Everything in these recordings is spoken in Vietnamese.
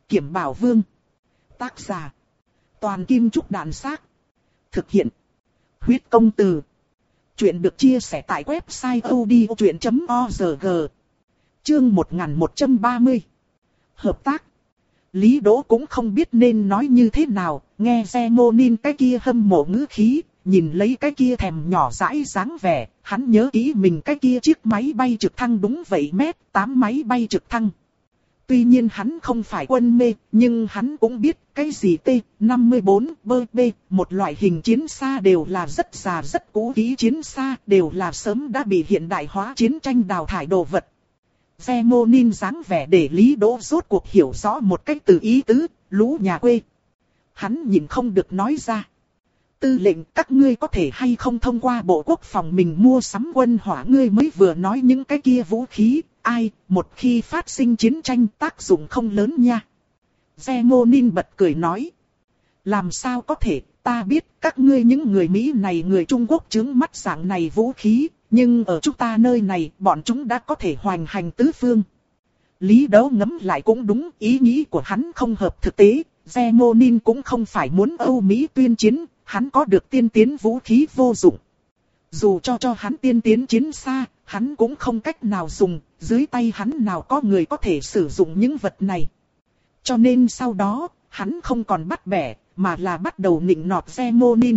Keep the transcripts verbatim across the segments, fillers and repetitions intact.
Kiểm Bảo Vương. Tác giả. Toàn Kim Trúc Đàn Xác. Thực hiện. Huyết Công Từ. Chuyện được chia sẻ tại website odchuyện chấm org. Chương một nghìn một trăm ba mươi. Hợp tác. Lý Đỗ cũng không biết nên nói như thế nào, nghe Zemonin cái kia hâm mộ ngữ khí, nhìn lấy cái kia thèm nhỏ dãi dáng vẻ, hắn nhớ kỹ mình cái kia chiếc máy bay trực thăng đúng vậy mét tám máy bay trực thăng. Tuy nhiên hắn không phải quân mê, nhưng hắn cũng biết cái gì T năm mươi bốn B B, một loại hình chiến xa đều là rất già rất cũ kỹ chiến xa, đều là sớm đã bị hiện đại hóa chiến tranh đào thải đồ vật. Zemonin dáng vẻ để Lý Đỗ rốt cuộc hiểu rõ một cách từ ý tứ, lũ nhà quê. Hắn nhìn không được nói ra. Tư lệnh, các ngươi có thể hay không thông qua Bộ Quốc phòng mình mua sắm quân hỏa, ngươi mới vừa nói những cái kia vũ khí, ai, một khi phát sinh chiến tranh tác dụng không lớn nha. Zemonin bật cười nói. Làm sao có thể, ta biết các ngươi những người Mỹ này người Trung Quốc trướng mắt dạng này vũ khí, nhưng ở chúng ta nơi này bọn chúng đã có thể hoành hành tứ phương. Lý Đỗ ngẫm lại cũng đúng, ý nghĩ của hắn không hợp thực tế, Zemonin cũng không phải muốn Âu Mỹ tuyên chiến, hắn có được tiên tiến vũ khí vô dụng. Dù cho cho hắn tiên tiến chiến xa, hắn cũng không cách nào dùng, dưới tay hắn nào có người có thể sử dụng những vật này. Cho nên sau đó, hắn không còn bắt bẻ, mà là bắt đầu nịnh nọt Zemonin.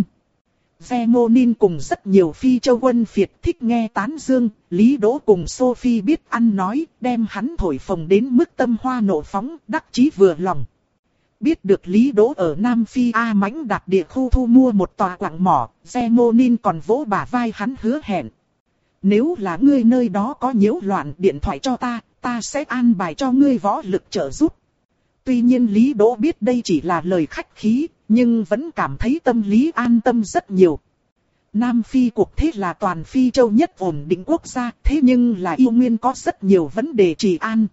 Zemonin cùng rất nhiều phi châu quân phiệt thích nghe tán dương, Lý Đỗ cùng Sophie biết ăn nói, đem hắn thổi phồng đến mức tâm hoa nộ phóng, đắc chí vừa lòng. Biết được Lý Đỗ ở Nam Phi A Mãnh Đạt địa khu thu mua một tòa quặng mỏ, Zemonin còn vỗ bả vai hắn hứa hẹn. Nếu là ngươi nơi đó có nhiễu loạn điện thoại cho ta, ta sẽ an bài cho ngươi võ lực trợ giúp. Tuy nhiên Lý Đỗ biết đây chỉ là lời khách khí, nhưng vẫn cảm thấy tâm lý an tâm rất nhiều. Nam Phi cuộc thế là toàn Phi châu nhất ổn định quốc gia, thế nhưng là yêu nguyên có rất nhiều vấn đề trị an.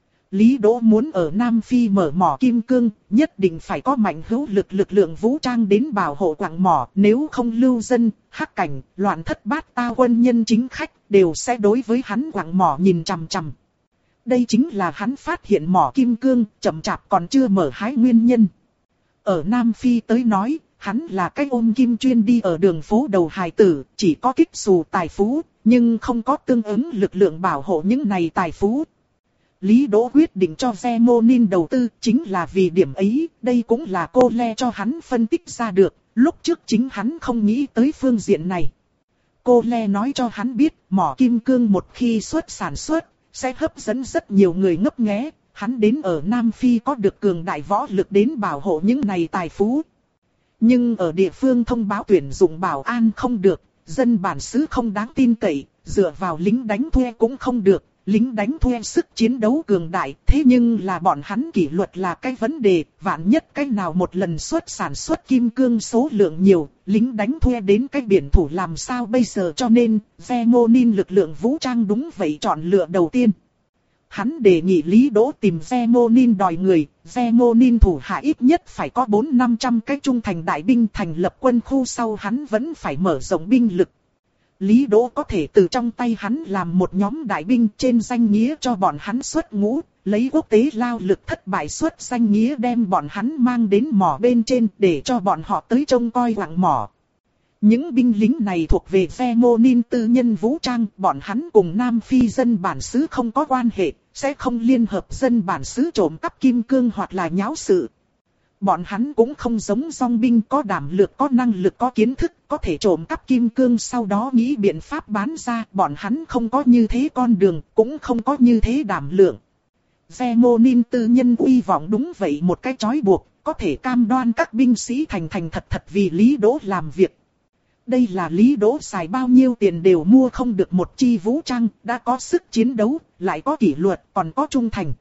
Lý Đỗ muốn ở Nam Phi mở mỏ kim cương, nhất định phải có mạnh hữu lực lực lượng vũ trang đến bảo hộ quặng mỏ, nếu không lưu dân, hắc cảnh, loạn thất bát tao quân nhân chính khách, đều sẽ đối với hắn quặng mỏ nhìn chằm chằm. Đây chính là hắn phát hiện mỏ kim cương, chậm chạp còn chưa mở hái nguyên nhân. Ở Nam Phi tới nói, hắn là cái ôm kim chuyên đi ở đường phố đầu hài tử, chỉ có kích xù tài phú, nhưng không có tương ứng lực lượng bảo hộ những này tài phú. Lý Đỗ quyết định cho Zemonin đầu tư chính là vì điểm ấy, đây cũng là cô Le cho hắn phân tích ra được, lúc trước chính hắn không nghĩ tới phương diện này. Cô Le nói cho hắn biết, mỏ kim cương một khi xuất sản xuất, sẽ hấp dẫn rất nhiều người ngấp nghé, hắn đến ở Nam Phi có được cường đại võ lực đến bảo hộ những này tài phú. Nhưng ở địa phương thông báo tuyển dụng bảo an không được, dân bản xứ không đáng tin cậy, dựa vào lính đánh thuê cũng không được. Lính đánh thuê sức chiến đấu cường đại, thế nhưng là bọn hắn kỷ luật là cái vấn đề, vạn nhất cái nào một lần xuất sản xuất kim cương số lượng nhiều, lính đánh thuê đến cái biển thủ làm sao bây giờ, cho nên, Zemonin lực lượng vũ trang đúng vậy chọn lựa đầu tiên. Hắn đề nghị Lý Đỗ tìm Zemonin đòi người, Zemonin thủ hạ ít nhất phải có bốn năm trăm cái trung thành đại binh thành lập quân khu, sau hắn vẫn phải mở rộng binh lực. Lý Đỗ có thể từ trong tay hắn làm một nhóm đại binh trên danh nghĩa cho bọn hắn xuất ngũ, lấy quốc tế lao lực thất bại xuất danh nghĩa đem bọn hắn mang đến mỏ bên trên để cho bọn họ tới trông coi quặng mỏ. Những binh lính này thuộc về Zemonin tư nhân vũ trang, bọn hắn cùng Nam Phi dân bản xứ không có quan hệ, sẽ không liên hợp dân bản xứ trộm cắp kim cương hoặc là nháo sự. Bọn hắn cũng không giống dòng binh có đảm lược, có năng lực, có kiến thức, có thể trộm cắp kim cương sau đó nghĩ biện pháp bán ra. Bọn hắn không có như thế con đường, cũng không có như thế đảm lượng. Zemonin tư nhân uy vọng đúng vậy một cái trói buộc, có thể cam đoan các binh sĩ thành thành thật thật vì Lý Đỗ làm việc. Đây là Lý Đỗ xài bao nhiêu tiền đều mua không được một chi vũ trang, đã có sức chiến đấu, lại có kỷ luật, còn có trung thành.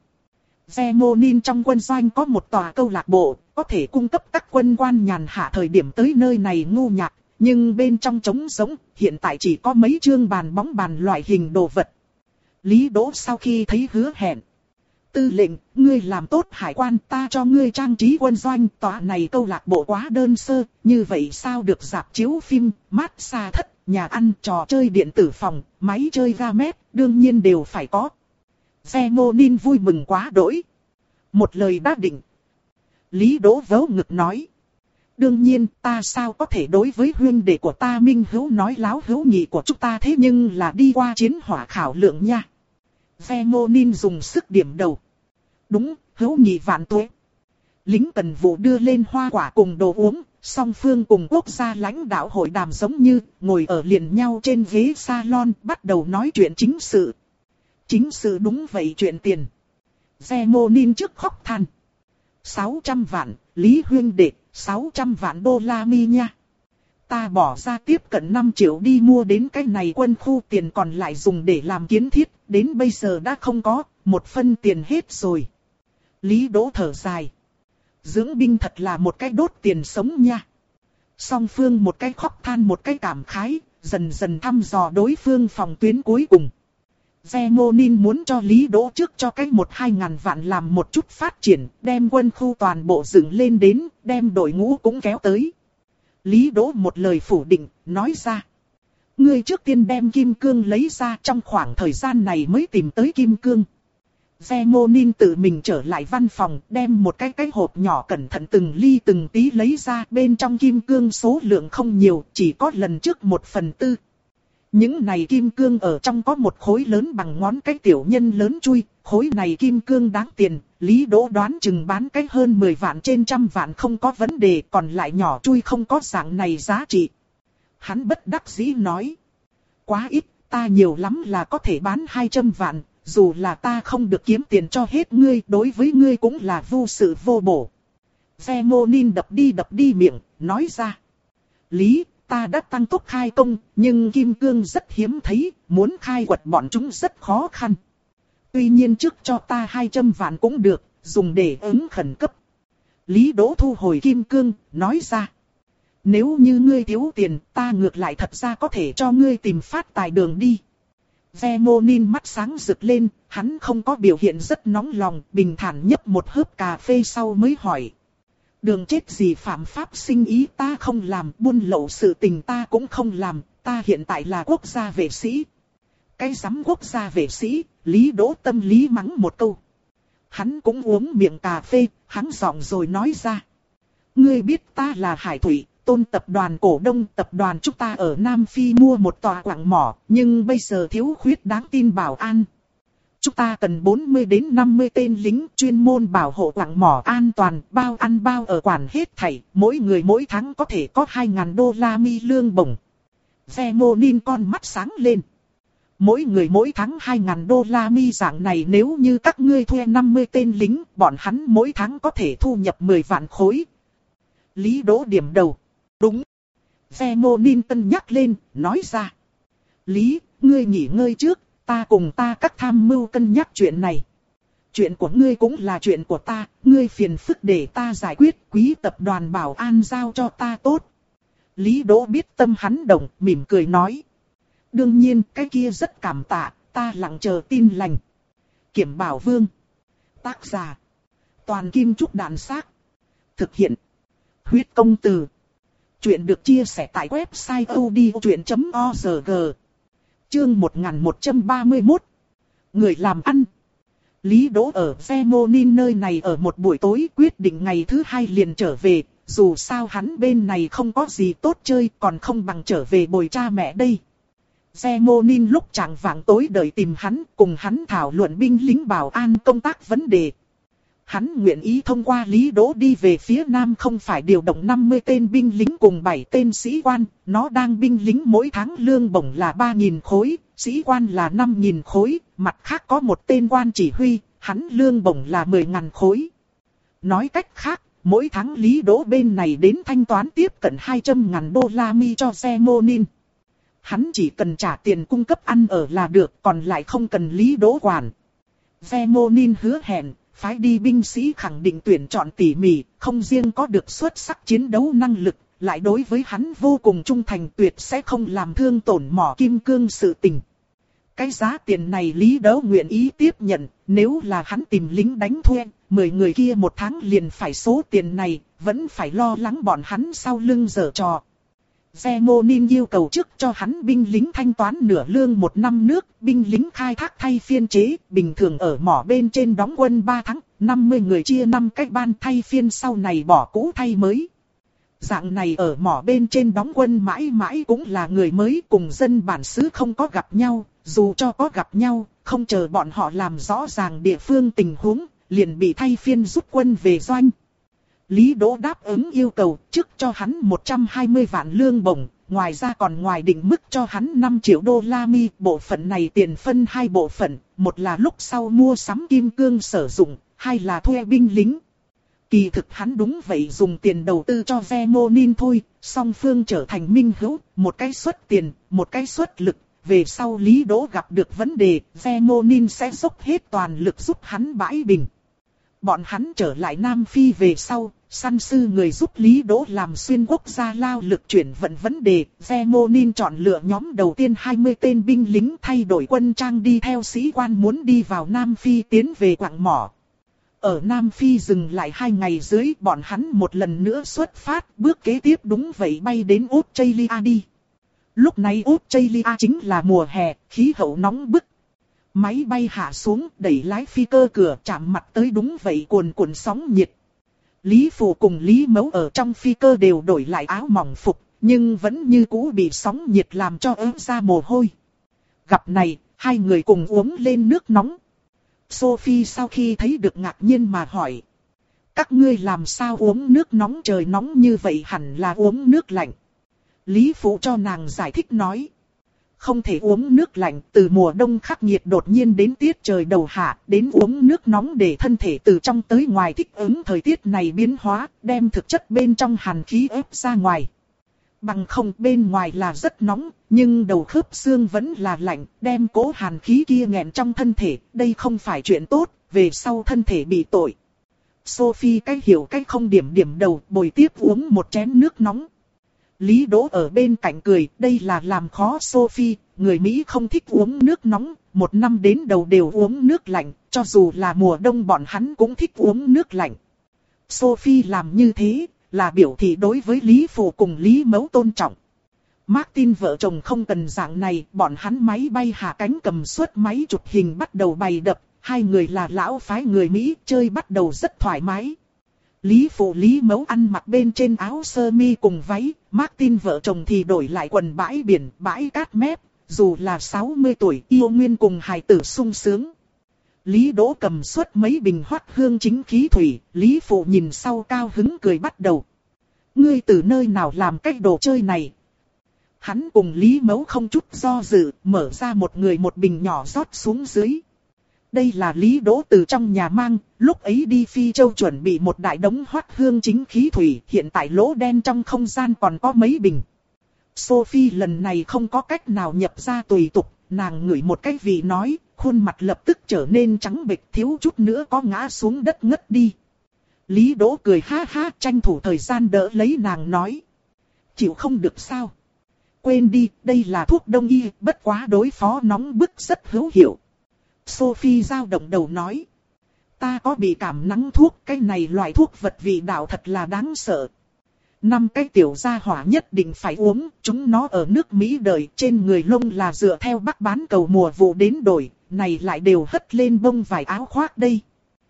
Zemonin trong quân doanh có một tòa câu lạc bộ, có thể cung cấp các quân quan nhàn hạ thời điểm tới nơi này ngu nhạc, nhưng bên trong trống rỗng, hiện tại chỉ có mấy chương bàn bóng bàn loại hình đồ vật. Lý Đỗ sau khi thấy hứa hẹn. Tư lệnh, ngươi làm tốt hải quan, ta cho ngươi trang trí quân doanh, tòa này câu lạc bộ quá đơn sơ, như vậy sao được, rạp chiếu phim, massage thất, nhà ăn, trò chơi điện tử phòng, máy chơi game, đương nhiên đều phải có. Zemonin vui mừng quá đỗi. Một lời đã định, Lý Đỗ vớ ngực nói. Đương nhiên, ta sao có thể đối với huynh đệ của ta Minh Hữu nói láo, hữu nghị của chúng ta thế nhưng là đi qua chiến hỏa khảo lượng nha. Vemonin dùng sức điểm đầu. Đúng, hữu nghị vạn tuế. Lính cần vụ đưa lên hoa quả cùng đồ uống, song phương cùng quốc gia lãnh đạo hội đàm giống như ngồi ở liền nhau trên ghế salon bắt đầu nói chuyện chính sự. Chính sự đúng vậy, chuyện tiền. Vemonin trước khóc than. sáu trăm vạn, Lý huynh đệ, sáu trăm vạn đô la mi nha. Ta bỏ ra tiếp cận năm triệu đi mua đến cái này quân khu, tiền còn lại dùng để làm kiến thiết, đến bây giờ đã không có, một phân tiền hết rồi. Lý Đỗ thở dài. Dưỡng binh thật là một cái đốt tiền sống nha. Song phương một cái khóc than một cái cảm khái, dần dần thăm dò đối phương phòng tuyến cuối cùng. Vemonin muốn cho Lý Đỗ trước cho cái một hai ngàn vạn làm một chút phát triển, đem quân khu toàn bộ dựng lên đến, đem đội ngũ cũng kéo tới. Lý Đỗ một lời phủ định, nói ra. Ngươi trước tiên đem kim cương lấy ra, trong khoảng thời gian này mới tìm tới kim cương. Vemonin tự mình trở lại văn phòng, đem một cái cái hộp nhỏ cẩn thận từng ly từng tí lấy ra, bên trong kim cương số lượng không nhiều, chỉ có lần trước một phần tư. Những này kim cương ở trong có một khối lớn bằng ngón cái tiểu nhân lớn chui, khối này kim cương đáng tiền, Lý Đỗ đoán chừng bán cái hơn mười vạn trên trăm vạn không có vấn đề, còn lại nhỏ chui không có dạng này giá trị. Hắn bất đắc dĩ nói, quá ít, ta nhiều lắm là có thể bán hai trăm vạn, dù là ta không được kiếm tiền cho hết ngươi, đối với ngươi cũng là vô sự vô bổ. Vemonin đập đi đập đi miệng, nói ra, Lý, ta đã tăng tốc khai công, nhưng kim cương rất hiếm thấy, muốn khai quật bọn chúng rất khó khăn. Tuy nhiên trước cho ta hai trăm vạn cũng được, dùng để ứng khẩn cấp. Lý Đỗ thu hồi kim cương, nói ra. Nếu như ngươi thiếu tiền, ta ngược lại thật ra có thể cho ngươi tìm phát tài đường đi. Vemonin mắt sáng rực lên, hắn không có biểu hiện rất nóng lòng, bình thản nhấp một hớp cà phê sau mới hỏi. Đường chết gì phạm pháp sinh ý ta không làm, buôn lậu sự tình ta cũng không làm, ta hiện tại là quốc gia vệ sĩ. Cái giám quốc gia vệ sĩ, Lý Đỗ tâm lý mắng một câu. Hắn cũng uống miệng cà phê, hắn giọng rồi nói ra. Ngươi biết ta là Hải Thủy, Tôn tập đoàn cổ đông, tập đoàn chúng ta ở Nam Phi mua một tòa quặng mỏ, nhưng bây giờ thiếu khuyết đáng tin bảo an. Chúng ta cần bốn mươi đến năm mươi tên lính chuyên môn bảo hộ quặng mỏ an toàn, bao ăn bao ở quản hết thảy, mỗi người mỗi tháng có thể có hai ngàn đô la mi lương bổng. Vemonin con mắt sáng lên. Mỗi người mỗi tháng hai ngàn đô la mi dạng này, nếu như các ngươi thuê năm mươi tên lính, bọn hắn mỗi tháng có thể thu nhập mười vạn khối. Lý Đỗ điểm đầu. Đúng. Vemonin tân nhắc lên, nói ra. Lý, ngươi nghỉ ngơi trước. Ta cùng ta các tham mưu cân nhắc chuyện này. Chuyện của ngươi cũng là chuyện của ta, ngươi phiền phức để ta giải quyết, quý tập đoàn bảo an giao cho ta tốt. Lý Đỗ biết tâm hắn động, mỉm cười nói. Đương nhiên, cái kia rất cảm tạ, ta lặng chờ tin lành. Kiểm Bảo Vương. Tác giả. Toàn Kim Trúc Đàn Xác. Thực hiện. Huyết Công Từ. Chuyện được chia sẻ tại website odchuyện chấm org. Chương một nghìn một trăm ba mươi mốt. Người làm ăn. Lý Đỗ ở Vemonin nơi này ở một buổi tối, quyết định ngày thứ hai liền trở về. Dù sao hắn bên này không có gì tốt chơi, còn không bằng trở về bồi cha mẹ đây. Vemonin lúc chạng vạng tối đợi tìm hắn, cùng hắn thảo luận binh lính bảo an công tác vấn đề. Hắn nguyện ý thông qua Lý Đỗ đi về phía Nam, không phải điều động năm mươi tên binh lính cùng bảy tên sĩ quan, nó đang binh lính mỗi tháng lương bổng là ba nghìn khối, sĩ quan là năm nghìn khối, mặt khác có một tên quan chỉ huy, hắn lương bổng là mười nghìn khối. Nói cách khác, mỗi tháng Lý Đỗ bên này đến thanh toán tiếp cận hai trăm ngàn đô la mi cho Vemonin. Hắn chỉ cần trả tiền cung cấp ăn ở là được, còn lại không cần Lý Đỗ quản. Vemonin hứa hẹn, phái đi binh sĩ khẳng định tuyển chọn tỉ mỉ, không riêng có được xuất sắc chiến đấu năng lực, lại đối với hắn vô cùng trung thành, tuyệt sẽ không làm thương tổn mỏ kim cương sự tình. Cái giá tiền này Lý Đỗ nguyện ý tiếp nhận, nếu là hắn tìm lính đánh thuê, mười người kia một tháng liền phải số tiền này, vẫn phải lo lắng bọn hắn sau lưng giở trò. Vemonin yêu cầu trước cho hắn binh lính thanh toán nửa lương một năm nước, binh lính khai thác thay phiên chế, bình thường ở mỏ bên trên đóng quân ba tháng, năm mươi người chia năm cái ban thay phiên sau này bỏ cũ thay mới. Dạng này ở mỏ bên trên đóng quân mãi mãi cũng là người mới, cùng dân bản xứ không có gặp nhau, dù cho có gặp nhau, không chờ bọn họ làm rõ ràng địa phương tình huống, liền bị thay phiên rút quân về doanh. Lý Đỗ đáp ứng yêu cầu, trước cho hắn một trăm hai mươi vạn lương bổng, ngoài ra còn ngoài định mức cho hắn năm triệu đô la mi. Bộ phận này tiền phân hai bộ phận, một là lúc sau mua sắm kim cương sử dụng, hai là thuê binh lính. Kỳ thực hắn đúng vậy dùng tiền đầu tư cho Vemonin thôi, song phương trở thành minh hữu, một cái xuất tiền, một cái xuất lực. Về sau Lý Đỗ gặp được vấn đề, Vemonin sẽ dốc hết toàn lực giúp hắn bãi bình. Bọn hắn trở lại Nam Phi về sau, săn sư người giúp Lý Đỗ làm xuyên quốc gia lao lực chuyển vận vấn đề. Vemonin chọn lựa nhóm đầu tiên hai mươi tên binh lính thay đổi quân trang đi theo sĩ quan muốn đi vào Nam Phi tiến về quặng mỏ. Ở Nam Phi dừng lại hai ngày dưới, bọn hắn một lần nữa xuất phát, bước kế tiếp đúng vậy bay đến Australia đi. Lúc này Australia chính là mùa hè, khí hậu nóng bức. Máy bay hạ xuống, đẩy lái phi cơ cửa, chạm mặt tới đúng vậy cuồn cuộn sóng nhiệt. Lý Phụ cùng Lý Mẫu ở trong phi cơ đều đổi lại áo mỏng phục, nhưng vẫn như cũ bị sóng nhiệt làm cho ớn ra mồ hôi. Gặp này, hai người cùng uống lên nước nóng. Sophie sau khi thấy được ngạc nhiên mà hỏi. Các ngươi làm sao uống nước nóng, trời nóng như vậy hẳn là uống nước lạnh. Lý Phụ cho nàng giải thích nói. Không thể uống nước lạnh, từ mùa đông khắc nghiệt đột nhiên đến tiết trời đầu hạ, đến uống nước nóng để thân thể từ trong tới ngoài thích ứng thời tiết này biến hóa, đem thực chất bên trong hàn khí ép ra ngoài. Bằng không bên ngoài là rất nóng, nhưng đầu khớp xương vẫn là lạnh, đem cố hàn khí kia nghẹn trong thân thể, đây không phải chuyện tốt, về sau thân thể bị tội. Sophie cách hiểu cách không điểm điểm đầu, bồi tiếp uống một chén nước nóng. Lý Đỗ ở bên cạnh cười, đây là làm khó Sophie, người Mỹ không thích uống nước nóng, một năm đến đầu đều uống nước lạnh, cho dù là mùa đông bọn hắn cũng thích uống nước lạnh. Sophie làm như thế, là biểu thị đối với Lý Phụ cùng Lý Mẫu tôn trọng. Martin vợ chồng không cần dạng này, bọn hắn máy bay hạ cánh cầm suất máy chụp hình bắt đầu bày đập, hai người là lão phái người Mỹ, chơi bắt đầu rất thoải mái. Lý Phụ Lý Mẫu ăn mặc bên trên áo sơ mi cùng váy, Martin vợ chồng thì đổi lại quần bãi biển, bãi cát mép, dù là sáu mươi tuổi yêu nguyên cùng hài tử sung sướng. Lý Đỗ cầm suất mấy bình hoát hương chính khí thủy, Lý Phụ nhìn sau cao hứng cười bắt đầu. Ngươi từ nơi nào làm cái đồ chơi này? Hắn cùng Lý Mẫu không chút do dự, mở ra một người một bình nhỏ rót xuống dưới. Đây là Lý Đỗ từ trong nhà mang, lúc ấy đi Phi Châu chuẩn bị một đại đống hoát hương chính khí thủy, hiện tại lỗ đen trong không gian còn có mấy bình. Sophie lần này không có cách nào nhập ra tùy tục, nàng ngửi một cái vị nói, khuôn mặt lập tức trở nên trắng bệch, thiếu chút nữa có ngã xuống đất ngất đi. Lý Đỗ cười ha ha, tranh thủ thời gian đỡ lấy nàng nói. Chịu không được sao? Quên đi, đây là thuốc đông y, bất quá đối phó nóng bức rất hữu hiệu. Sophie dao động đầu nói. Ta có bị cảm nắng thuốc, cái này loại thuốc vật vị đạo thật là đáng sợ. Năm cái tiểu gia hỏa nhất định phải uống, chúng nó ở nước Mỹ đời, trên người lông là dựa theo Bắc bán cầu mùa vụ đến đổi, này lại đều hất lên bông vải áo khoác đây.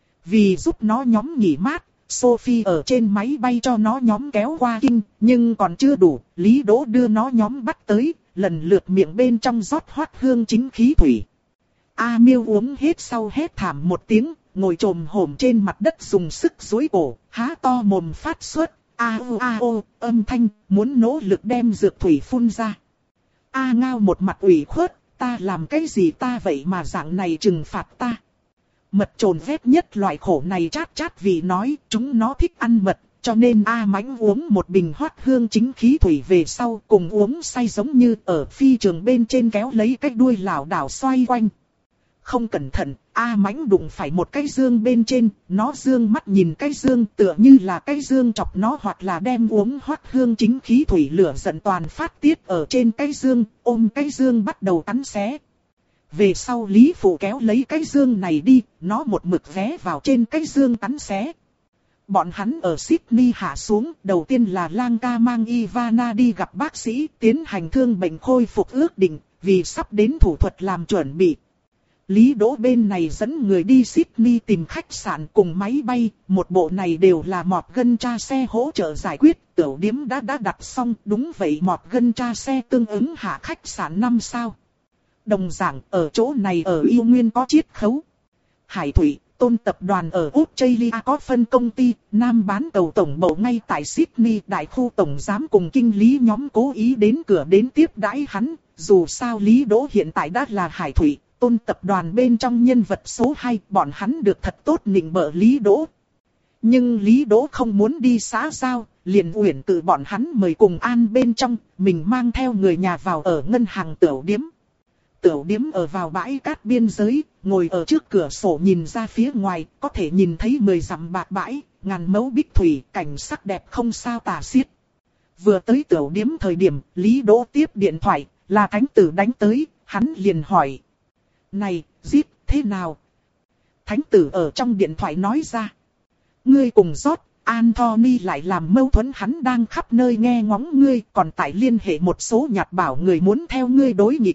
Vì giúp nó nhóm nghỉ mát, Sophie ở trên máy bay cho nó nhóm kéo qua kinh, nhưng còn chưa đủ, Lý Đỗ đưa nó nhóm bắt tới, lần lượt miệng bên trong rót hoát hương chính khí thủy. A Miêu uống hết sau hét thảm một tiếng, ngồi trồm hổm trên mặt đất dùng sức duỗi cổ, há to mồm phát xuất, a u a o, âm thanh, muốn nỗ lực đem dược thủy phun ra. A Ngao một mặt ủy khuất, ta làm cái gì ta vậy mà dạng này trừng phạt ta. Mật trồn ghét nhất loại khổ này chát chát vì nói, chúng nó thích ăn mật, cho nên A Mãnh uống một bình hoát hương chính khí thủy về sau cùng uống say giống như ở phi trường bên trên kéo lấy cái đuôi lảo đảo xoay quanh. Không cẩn thận, A Mãnh đụng phải một cái dương bên trên, nó dương mắt nhìn cái dương tựa như là cái dương chọc nó hoặc là đem uống hoát hương chính khí thủy lửa giận toàn phát tiết ở trên cái dương, ôm cái dương bắt đầu cắn xé. Về sau Lý Phụ kéo lấy cái dương này đi, nó một mực ghé vào trên cái dương cắn xé. Bọn hắn ở Sydney hạ xuống, đầu tiên là Lang ca mang Ivana đi gặp bác sĩ, tiến hành thương bệnh khôi phục ước định, vì sắp đến thủ thuật làm chuẩn bị. Lý Đỗ bên này dẫn người đi Sydney tìm khách sạn cùng máy bay, một bộ này đều là Morgan Chase hỗ trợ giải quyết, tiểu điếm đã đã đặt xong, đúng vậy Morgan Chase tương ứng hạ khách sạn năm sao. Đồng dạng ở chỗ này ở Yêu Nguyên có chiết khấu. Hải Thủy, Tôn tập đoàn ở Australia có phân công ty, Nam bán cầu tổng bộ ngay tại Sydney, đại khu tổng giám cùng kinh lý nhóm cố ý đến cửa đến tiếp đãi hắn, dù sao Lý Đỗ hiện tại đã là Hải Thủy, Tôn tập đoàn bên trong nhân vật số hai, bọn hắn được thật tốt nịnh bợ Lý Đỗ. Nhưng Lý Đỗ không muốn đi xã giao, liền uyển tự bọn hắn mời cùng an bên trong, mình mang theo người nhà vào ở ngân hàng tiểu điếm. Tiểu điếm ở vào bãi cát biên giới, ngồi ở trước cửa sổ nhìn ra phía ngoài, có thể nhìn thấy mười dặm bạc bãi, ngàn mẫu bích thủy, cảnh sắc đẹp không sao tả xiết. Vừa tới tiểu điếm thời điểm, Lý Đỗ tiếp điện thoại, là Thánh Tử đánh tới, hắn liền hỏi. Này, Zip, thế nào? Thánh Tử ở trong điện thoại nói ra. Ngươi cùng George Anthony lại làm mâu thuẫn, hắn đang khắp nơi nghe ngóng ngươi, còn tại liên hệ một số nhạt bảo người muốn theo ngươi đối nghịch.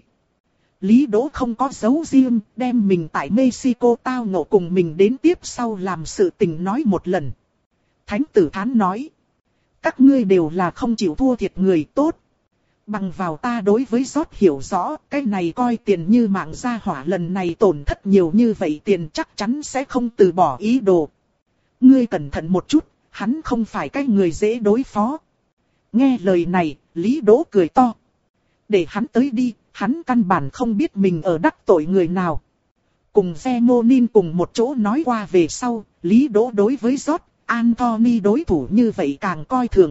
Lý Đỗ không có giấu riêng, đem mình tại Mexico tao ngộ cùng mình đến tiếp sau làm sự tình nói một lần. Thánh Tử thán nói. Các ngươi đều là không chịu thua thiệt người tốt. Bằng vào ta đối với George hiểu rõ, cái này coi tiền như mạng gia hỏa lần này tổn thất nhiều như vậy tiền chắc chắn sẽ không từ bỏ ý đồ. Ngươi cẩn thận một chút, hắn không phải cái người dễ đối phó. Nghe lời này, Lý Đỗ cười to. Để hắn tới đi, hắn căn bản không biết mình ở đắc tội người nào. Cùng Zemonin cùng một chỗ nói qua về sau, Lý Đỗ đối với George Anthony đối thủ như vậy càng coi thường.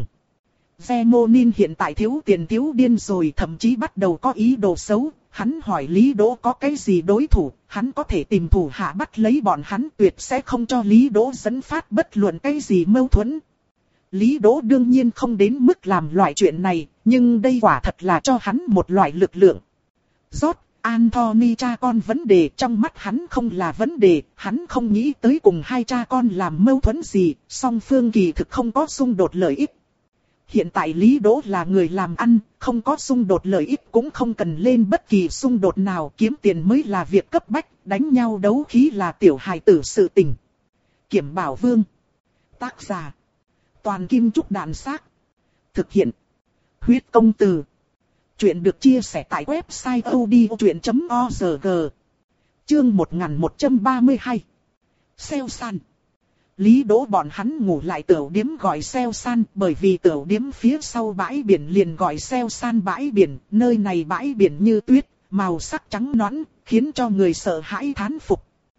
Zemonin hiện tại thiếu tiền thiếu điên rồi, thậm chí bắt đầu có ý đồ xấu. Hắn hỏi Lý Đỗ có cái gì đối thủ, hắn có thể tìm thủ hạ bắt lấy bọn hắn, tuyệt sẽ không cho Lý Đỗ dẫn phát bất luận cái gì mâu thuẫn. Lý Đỗ đương nhiên không đến mức làm loại chuyện này, nhưng đây quả thật là cho hắn một loại lực lượng. George Anthony cha con vấn đề trong mắt hắn không là vấn đề, hắn không nghĩ tới cùng hai cha con làm mâu thuẫn gì, song phương kỳ thực không có xung đột lợi ích. Hiện tại Lý Đỗ là người làm ăn, không có xung đột lợi ích cũng không cần lên bất kỳ xung đột nào, kiếm tiền mới là việc cấp bách, đánh nhau đấu khí là tiểu hài tử sự tình. Kiểm Bảo Vương. Tác giả. Toàn Kim Trúc Đàn Xác. Thực hiện. Huyết Công Từ. Chuyện được chia sẻ tại website odchuyện chấm org. Chương một nghìn một trăm ba mươi hai. Xeo san. Lý Đỗ bọn hắn ngủ lại tiểu điếm gọi Xeo san, bởi vì tiểu điếm phía sau bãi biển liền gọi Xeo san bãi biển, nơi này bãi biển như tuyết, màu sắc trắng nõn, khiến cho người sợ hãi thán phục.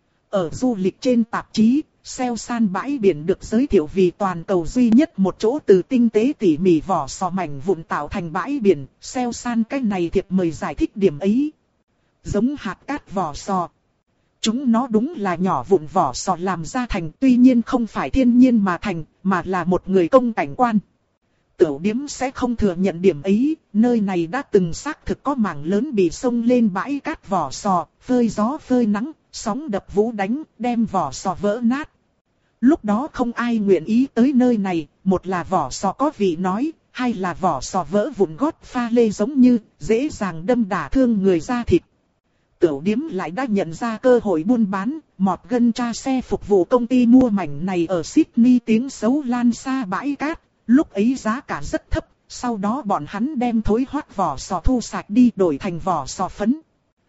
Ở du lịch trên tạp chí, Xeo san bãi biển được giới thiệu vì toàn cầu duy nhất một chỗ từ tinh tế tỉ mỉ vỏ sò mảnh vụn tạo thành bãi biển. Xeo san cái này thiệp mời giải thích điểm ấy. Giống hạt cát vỏ sò. Chúng nó đúng là nhỏ vụn vỏ sò làm ra thành, tuy nhiên không phải thiên nhiên mà thành, mà là một người công cảnh quan. Tiểu điếm sẽ không thừa nhận điểm ấy, nơi này đã từng xác thực có mảng lớn bị sông lên bãi cát vỏ sò, phơi gió phơi nắng, sóng đập vũ đánh, đem vỏ sò vỡ nát. Lúc đó không ai nguyện ý tới nơi này, một là vỏ sò có vị nói, hai là vỏ sò vỡ vụn gót pha lê giống như, dễ dàng đâm đả thương người da thịt. Tiểu điếm lại đã nhận ra cơ hội buôn bán, Morgan Chase phục vụ công ty mua mảnh này ở Sydney tiếng xấu lan xa bãi cát, lúc ấy giá cả rất thấp, sau đó bọn hắn đem thối hoắt vỏ sò thu sạch đi đổi thành vỏ sò phấn.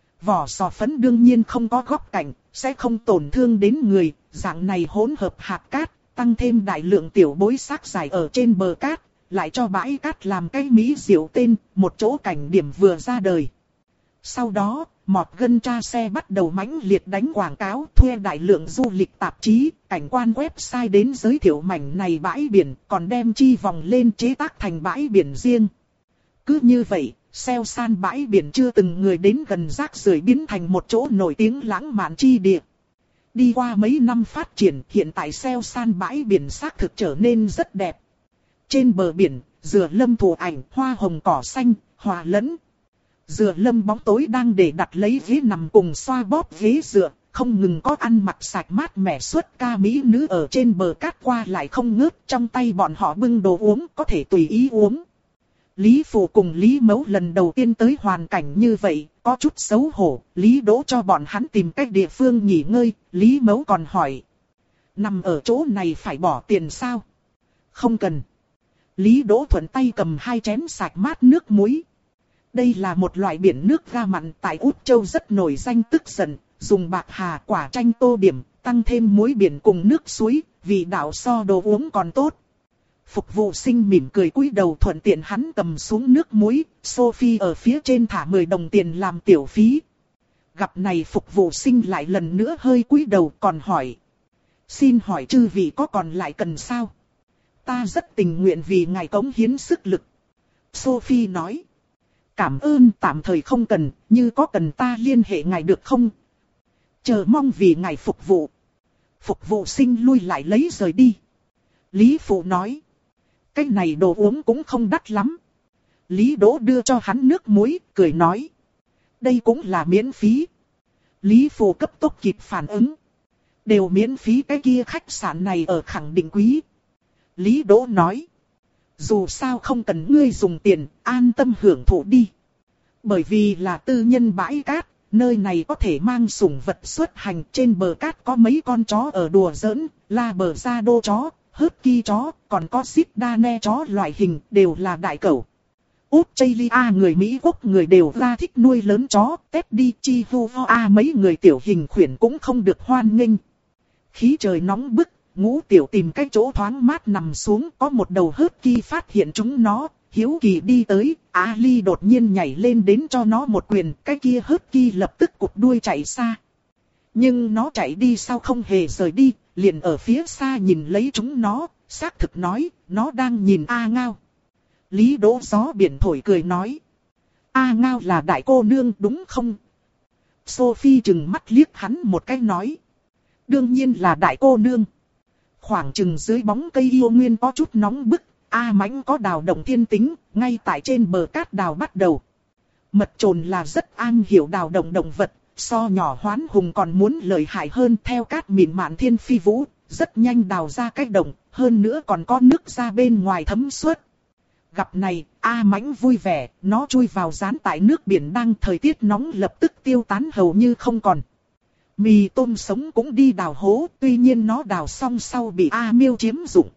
Vỏ sò phấn đương nhiên không có góc cạnh, sẽ không tổn thương đến người, dạng này hỗn hợp hạt cát, tăng thêm đại lượng tiểu bối sắc dài ở trên bờ cát, lại cho bãi cát làm cái mỹ diệu tên, một chỗ cảnh điểm vừa ra đời. Sau đó, Morgan Chase bắt đầu mãnh liệt đánh quảng cáo, thuê đại lượng du lịch tạp chí, cảnh quan website đến giới thiệu mảnh này bãi biển, còn đem chi vòng lên chế tác thành bãi biển riêng. Cứ như vậy, Xeo san bãi biển chưa từng người đến gần rác rưởi biến thành một chỗ nổi tiếng lãng mạn chi địa. Đi qua mấy năm phát triển, hiện tại Xeo san bãi biển xác thực trở nên rất đẹp. Trên bờ biển, dừa lâm thụ ảnh, hoa hồng cỏ xanh, hòa lẫn. Dừa lâm bóng tối đang để đặt lấy ghế nằm cùng xoa bóp ghế dựa, không ngừng có ăn mặc sạch mát mẻ suốt ca mỹ nữ ở trên bờ cát qua lại không ngớt, trong tay bọn họ bưng đồ uống có thể tùy ý uống. Lý Phụ cùng Lý Mẫu lần đầu tiên tới hoàn cảnh như vậy, có chút xấu hổ. Lý Đỗ cho bọn hắn tìm cách địa phương nghỉ ngơi, Lý Mẫu còn hỏi. Nằm ở chỗ này phải bỏ tiền sao? Không cần. Lý Đỗ thuận tay cầm hai chén sạch mát nước muối. Đây là một loại biển nước ga mặn tại Út Châu rất nổi danh tức giận, dùng bạc hà quả chanh tô điểm, tăng thêm muối biển cùng nước suối, vị đạo so đồ uống còn tốt. Phục vụ sinh mỉm cười cúi đầu thuận tiện hắn cầm xuống nước muối, Sophie ở phía trên thả mười đồng tiền làm tiểu phí. Gặp này phục vụ sinh lại lần nữa hơi cúi đầu còn hỏi. Xin hỏi chư vị có còn lại cần sao? Ta rất tình nguyện vì ngài cống hiến sức lực. Sophie nói. Cảm ơn tạm thời không cần, như có cần ta liên hệ ngài được không? Chờ mong vì ngài phục vụ. Phục vụ sinh lui lại lấy rời đi. Lý Phụ nói. Cái này đồ uống cũng không đắt lắm. Lý Đỗ đưa cho hắn nước muối, cười nói. Đây cũng là miễn phí. Lý Phụ cấp tốc kịp phản ứng. Đều miễn phí cái kia khách sạn này ở khẳng định quý. Lý Đỗ nói. Dù sao không cần ngươi dùng tiền, an tâm hưởng thụ đi. Bởi vì là tư nhân bãi cát, nơi này có thể mang sủng vật xuất hành. Trên bờ cát có mấy con chó ở đùa giỡn, la bờ ra đô chó, husky chó, còn có Sydney chó loại hình đều là đại cẩu. Australia người Mỹ Quốc người đều ra thích nuôi lớn chó, Teddy Chihuahua mấy người tiểu hình khuyển cũng không được hoan nghênh. Khí trời nóng bức, Ngũ Tiểu tìm cái chỗ thoáng mát nằm xuống, có một đầu husky phát hiện chúng nó, hiếu kỳ đi tới, Ali đột nhiên nhảy lên đến cho nó một quyền, cái kia husky lập tức cụp đuôi chạy xa. Nhưng nó chạy đi sao không hề rời đi, liền ở phía xa nhìn lấy chúng nó, xác thực nói, nó đang nhìn A Ngao. Lý Đỗ gió biển thổi cười nói. A Ngao là đại cô nương đúng không? Sophie chừng mắt liếc hắn một cái nói. Đương nhiên là đại cô nương. Khoảng chừng dưới bóng cây yêu nguyên có chút nóng bức, A Mãnh có đào động thiên tính, ngay tại trên bờ cát đào bắt đầu. Mật trồn là rất an hiểu đào động động vật, so nhỏ Hoán Hùng còn muốn lợi hại hơn theo cát mịn mạn thiên phi vũ, rất nhanh đào ra cái động, hơn nữa còn có nước ra bên ngoài thấm suốt. Gặp này, A Mãnh vui vẻ, nó chui vào dán tại nước biển đang thời tiết nóng lập tức tiêu tán hầu như không còn. Mì tôm sống cũng đi đào hố, tuy nhiên nó đào xong sau bị A Miêu chiếm dụng.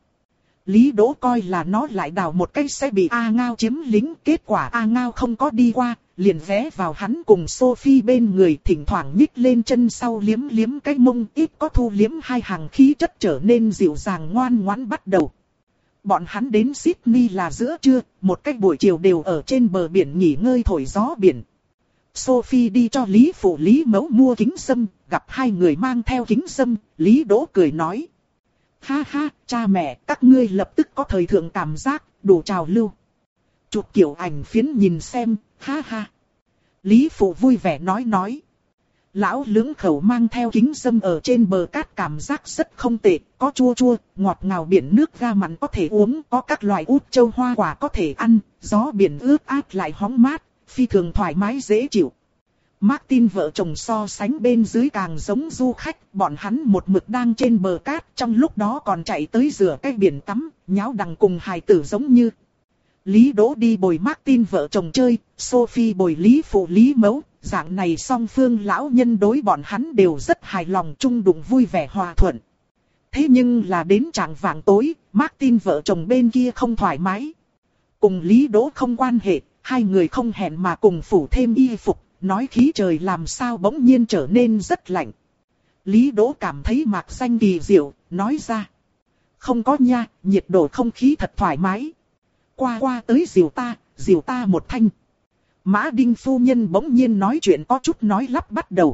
Lý Đỗ coi là nó lại đào một cách sẽ bị A Ngao chiếm lính, kết quả A Ngao không có đi qua, liền ghé vào hắn cùng Sophie bên người, thỉnh thoảng nhích lên chân sau liếm liếm cái mông, ít có thu liếm hai hàng khí chất trở nên dịu dàng ngoan ngoãn bắt đầu. Bọn hắn đến Sydney là giữa trưa, một cách buổi chiều đều ở trên bờ biển nghỉ ngơi thổi gió biển. Sophie đi cho Lý Phụ Lý Mẫu mua kính sâm, gặp hai người mang theo kính sâm, Lý Đỗ cười nói. Ha ha, cha mẹ, các ngươi lập tức có thời thượng cảm giác, đủ trào lưu. Chụp kiểu ảnh phiến nhìn xem, ha ha. Lý Phụ vui vẻ nói nói. Lão lưỡng khẩu mang theo kính sâm ở trên bờ cát cảm giác rất không tệ, có chua chua, ngọt ngào biển nước ga mặn có thể uống, có các loại út châu hoa quả có thể ăn, gió biển ướt át lại hóng mát, phi thường thoải mái dễ chịu. Martin vợ chồng so sánh bên dưới càng giống du khách, bọn hắn một mực đang trên bờ cát, trong lúc đó còn chạy tới rửa cái biển tắm, nháo đằng cùng hài tử giống như. Lý Đỗ đi bồi Martin vợ chồng chơi, Sophie bồi Lý Phụ Lý Mẫu, dạng này song phương lão nhân đối bọn hắn đều rất hài lòng, chung đụng vui vẻ hòa thuận. Thế nhưng là đến trạng vạng tối, Martin vợ chồng bên kia không thoải mái. Cùng Lý Đỗ không quan hệ, hai người không hẹn mà cùng phủ thêm y phục, nói khí trời làm sao bỗng nhiên trở nên rất lạnh. Lý Đỗ cảm thấy mạc xanh kỳ diệu, nói ra. Không có nha, nhiệt độ không khí thật thoải mái. Qua qua tới dìu ta, dìu ta một thanh. Mã Đinh phu nhân bỗng nhiên nói chuyện có chút nói lắp bắt đầu.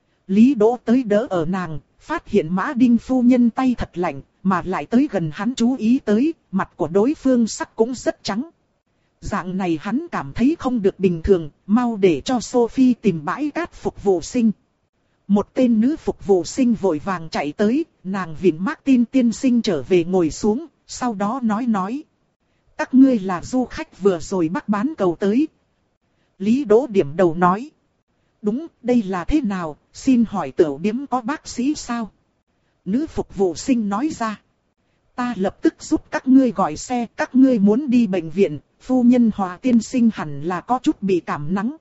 Lý Đỗ tới đỡ ở nàng, phát hiện Mã Đinh phu nhân tay thật lạnh, mà lại tới gần hắn chú ý tới, mặt của đối phương sắc cũng rất trắng. Dạng này hắn cảm thấy không được bình thường, mau để cho Sophie tìm bãi cát phục vụ sinh. Một tên nữ phục vụ sinh vội vàng chạy tới, nàng vịn Martin tiên sinh trở về ngồi xuống, sau đó nói nói. Các ngươi là du khách vừa rồi bắt bán cầu tới. Lý Đỗ điểm đầu nói. Đúng, đây là thế nào, xin hỏi tiểu điếm có bác sĩ sao? Nữ phục vụ sinh nói ra. ta lập tức giúp các ngươi gọi xe, các ngươi muốn đi bệnh viện, phu nhân Hòa tiên sinh hẳn là có chút bị cảm nắng.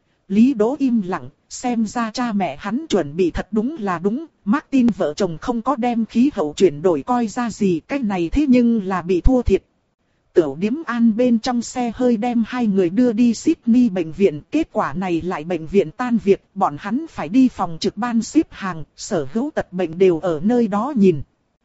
Lý Đỗ im lặng, xem ra cha mẹ hắn chuẩn bị thật đúng là đúng, Martin vợ chồng không có đem khí hậu chuyển đổi coi ra gì, cái này thế nhưng là bị thua thiệt. Tiểu Điếm An bên trong xe hơi đem hai người đưa đi Sydney bệnh viện, kết quả này lại bệnh viện tan việc, bọn hắn phải đi phòng trực ban xếp hàng, sở hữu tật bệnh đều ở nơi đó nhìn.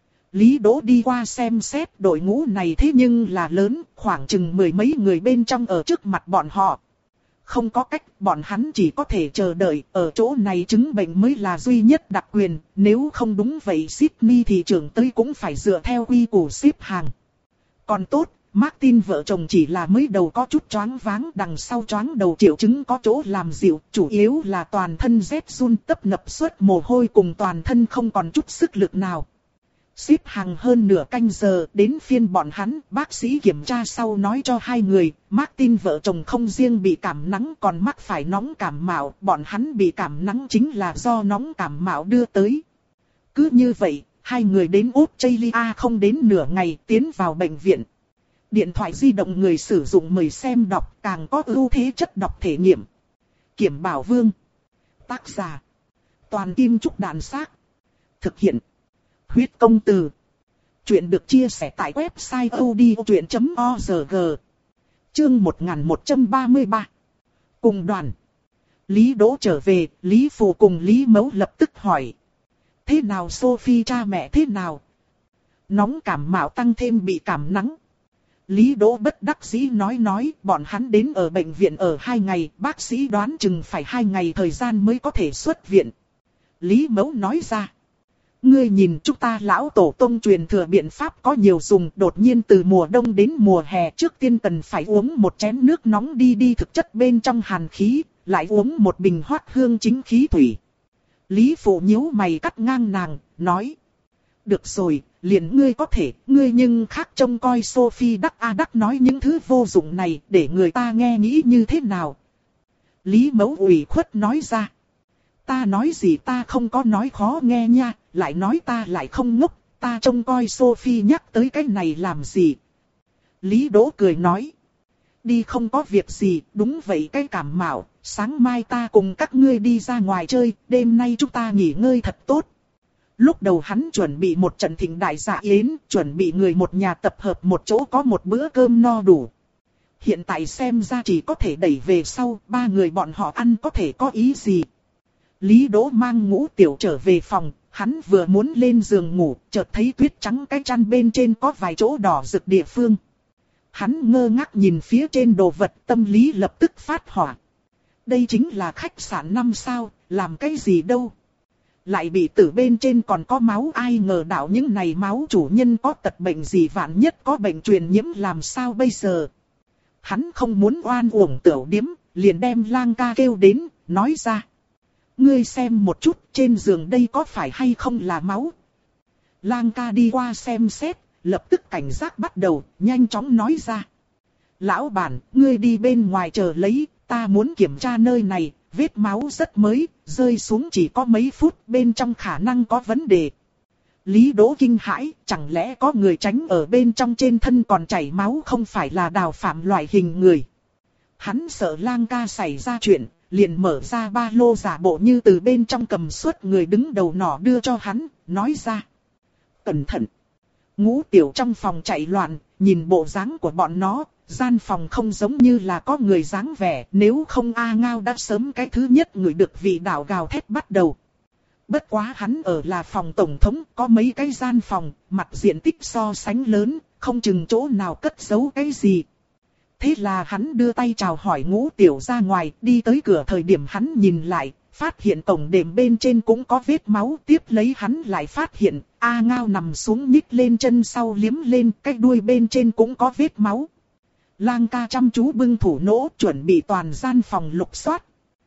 Lý Đỗ đi qua xem xét đội ngũ này thế nhưng là lớn, khoảng chừng mười mấy người bên trong ở trước mặt bọn họ. Không có cách, bọn hắn chỉ có thể chờ đợi, ở chỗ này chứng bệnh mới là duy nhất đặc quyền, nếu không đúng vậy Sydney thị trưởng tới cũng phải dựa theo quy củ xếp hàng. Còn tốt, Martin vợ chồng chỉ là mới đầu có chút choáng váng, đằng sau choáng đầu triệu chứng có chỗ làm dịu, chủ yếu là toàn thân rét run tấp nập suốt mồ hôi cùng toàn thân không còn chút sức lực nào. Xếp hàng hơn nửa canh giờ, đến phiên bọn hắn, bác sĩ kiểm tra sau nói cho hai người, Martin vợ chồng không riêng bị cảm nắng còn mắc phải nóng cảm mạo, bọn hắn bị cảm nắng chính là do nóng cảm mạo đưa tới. Cứ như vậy, hai người đến Australia không đến nửa ngày tiến vào bệnh viện. Điện thoại di động người sử dụng mời xem đọc, càng có ưu thế chất đọc thể nghiệm. Kiểm Bảo Vương. Tác giả. Toàn Kim Trúc Đàn Xác. Thực hiện. Huyết Công Từ. Chuyện được chia sẻ tại website odchuyện chấm org. Chương một nghìn một trăm ba mươi ba. Cùng đoàn. Lý Đỗ trở về, Lý Phù cùng Lý Mẫu lập tức hỏi. Thế nào Sophie cha mẹ thế nào? Nóng cảm mạo tăng thêm bị cảm nắng. Lý Đỗ bất đắc dĩ nói nói, bọn hắn đến ở bệnh viện ở hai ngày, bác sĩ đoán chừng phải hai ngày thời gian mới có thể xuất viện. Lý Mẫu nói ra. Ngươi nhìn chúng ta lão tổ tông truyền thừa biện pháp có nhiều dùng, đột nhiên từ mùa đông đến mùa hè trước tiên cần phải uống một chén nước nóng đi đi thực chất bên trong hàn khí, lại uống một bình hoát hương chính khí thủy. Lý Phụ nhíu mày cắt ngang nàng, nói. Được rồi, liền ngươi có thể, ngươi nhưng khác trông coi Sophie đắc a đắc nói những thứ vô dụng này để người ta nghe nghĩ như thế nào. Lý Mẫu ủy khuất nói ra. Ta nói gì ta không có nói khó nghe nha, lại nói ta lại không ngốc, ta trông coi Sophie nhắc tới cái này làm gì. Lý Đỗ cười nói. Đi không có việc gì, đúng vậy cái cảm mạo, sáng mai ta cùng các ngươi đi ra ngoài chơi, đêm nay chúng ta nghỉ ngơi thật tốt. Lúc đầu hắn chuẩn bị một trận thịnh đại dạ yến, chuẩn bị người một nhà tập hợp một chỗ có một bữa cơm no đủ. Hiện tại xem ra chỉ có thể đẩy về sau, ba người bọn họ ăn có thể có ý gì. Lý Đỗ mang Ngũ Tiểu trở về phòng, hắn vừa muốn lên giường ngủ, chợt thấy tuyết trắng cái chăn bên trên có vài chỗ đỏ rực địa phương. Hắn ngơ ngác nhìn phía trên đồ vật, tâm lý lập tức phát hỏa. Đây chính là khách sạn năm sao, làm cái gì đâu. Lại bị tử bên trên còn có máu, ai ngờ đạo những này máu chủ nhân có tật bệnh gì, vạn nhất có bệnh truyền nhiễm làm sao bây giờ. Hắn không muốn oan uổng Tiểu Điếm, liền đem Lang ca kêu đến, nói ra. Ngươi xem một chút trên giường đây có phải hay không là máu. Lang ca đi qua xem xét, lập tức cảnh giác bắt đầu, nhanh chóng nói ra. Lão bản, ngươi đi bên ngoài chờ lấy, ta muốn kiểm tra nơi này, vết máu rất mới, rơi xuống chỉ có mấy phút, bên trong khả năng có vấn đề. Lý Đỗ kinh hãi, chẳng lẽ có người tránh ở bên trong trên thân còn chảy máu, không phải là Đào Phạm loại hình người. Hắn sợ Lang ca xảy ra chuyện, liền mở ra ba lô giả bộ như từ bên trong cầm suốt người đứng đầu nỏ đưa cho hắn, nói ra. Cẩn thận! Ngũ Tiểu trong phòng chạy loạn, nhìn bộ dáng của bọn nó, gian phòng không giống như là có người dáng vẻ, nếu không A Ngao đã sớm cái thứ nhất người được vị đạo gào thét bắt đầu. Bất quá hắn ở là phòng tổng thống, có mấy cái gian phòng, mặt diện tích so sánh lớn, không chừng chỗ nào cất giấu cái gì. Thế là hắn đưa tay chào hỏi Ngũ Tiểu ra ngoài, đi tới cửa thời điểm hắn nhìn lại, phát hiện cổng đệm bên trên cũng có vết máu, tiếp lấy hắn lại phát hiện, A Ngao nằm xuống nhích lên chân sau liếm lên, cái đuôi bên trên cũng có vết máu. Lang ca chăm chú bưng thủ nỗ, chuẩn bị toàn gian phòng lục soát.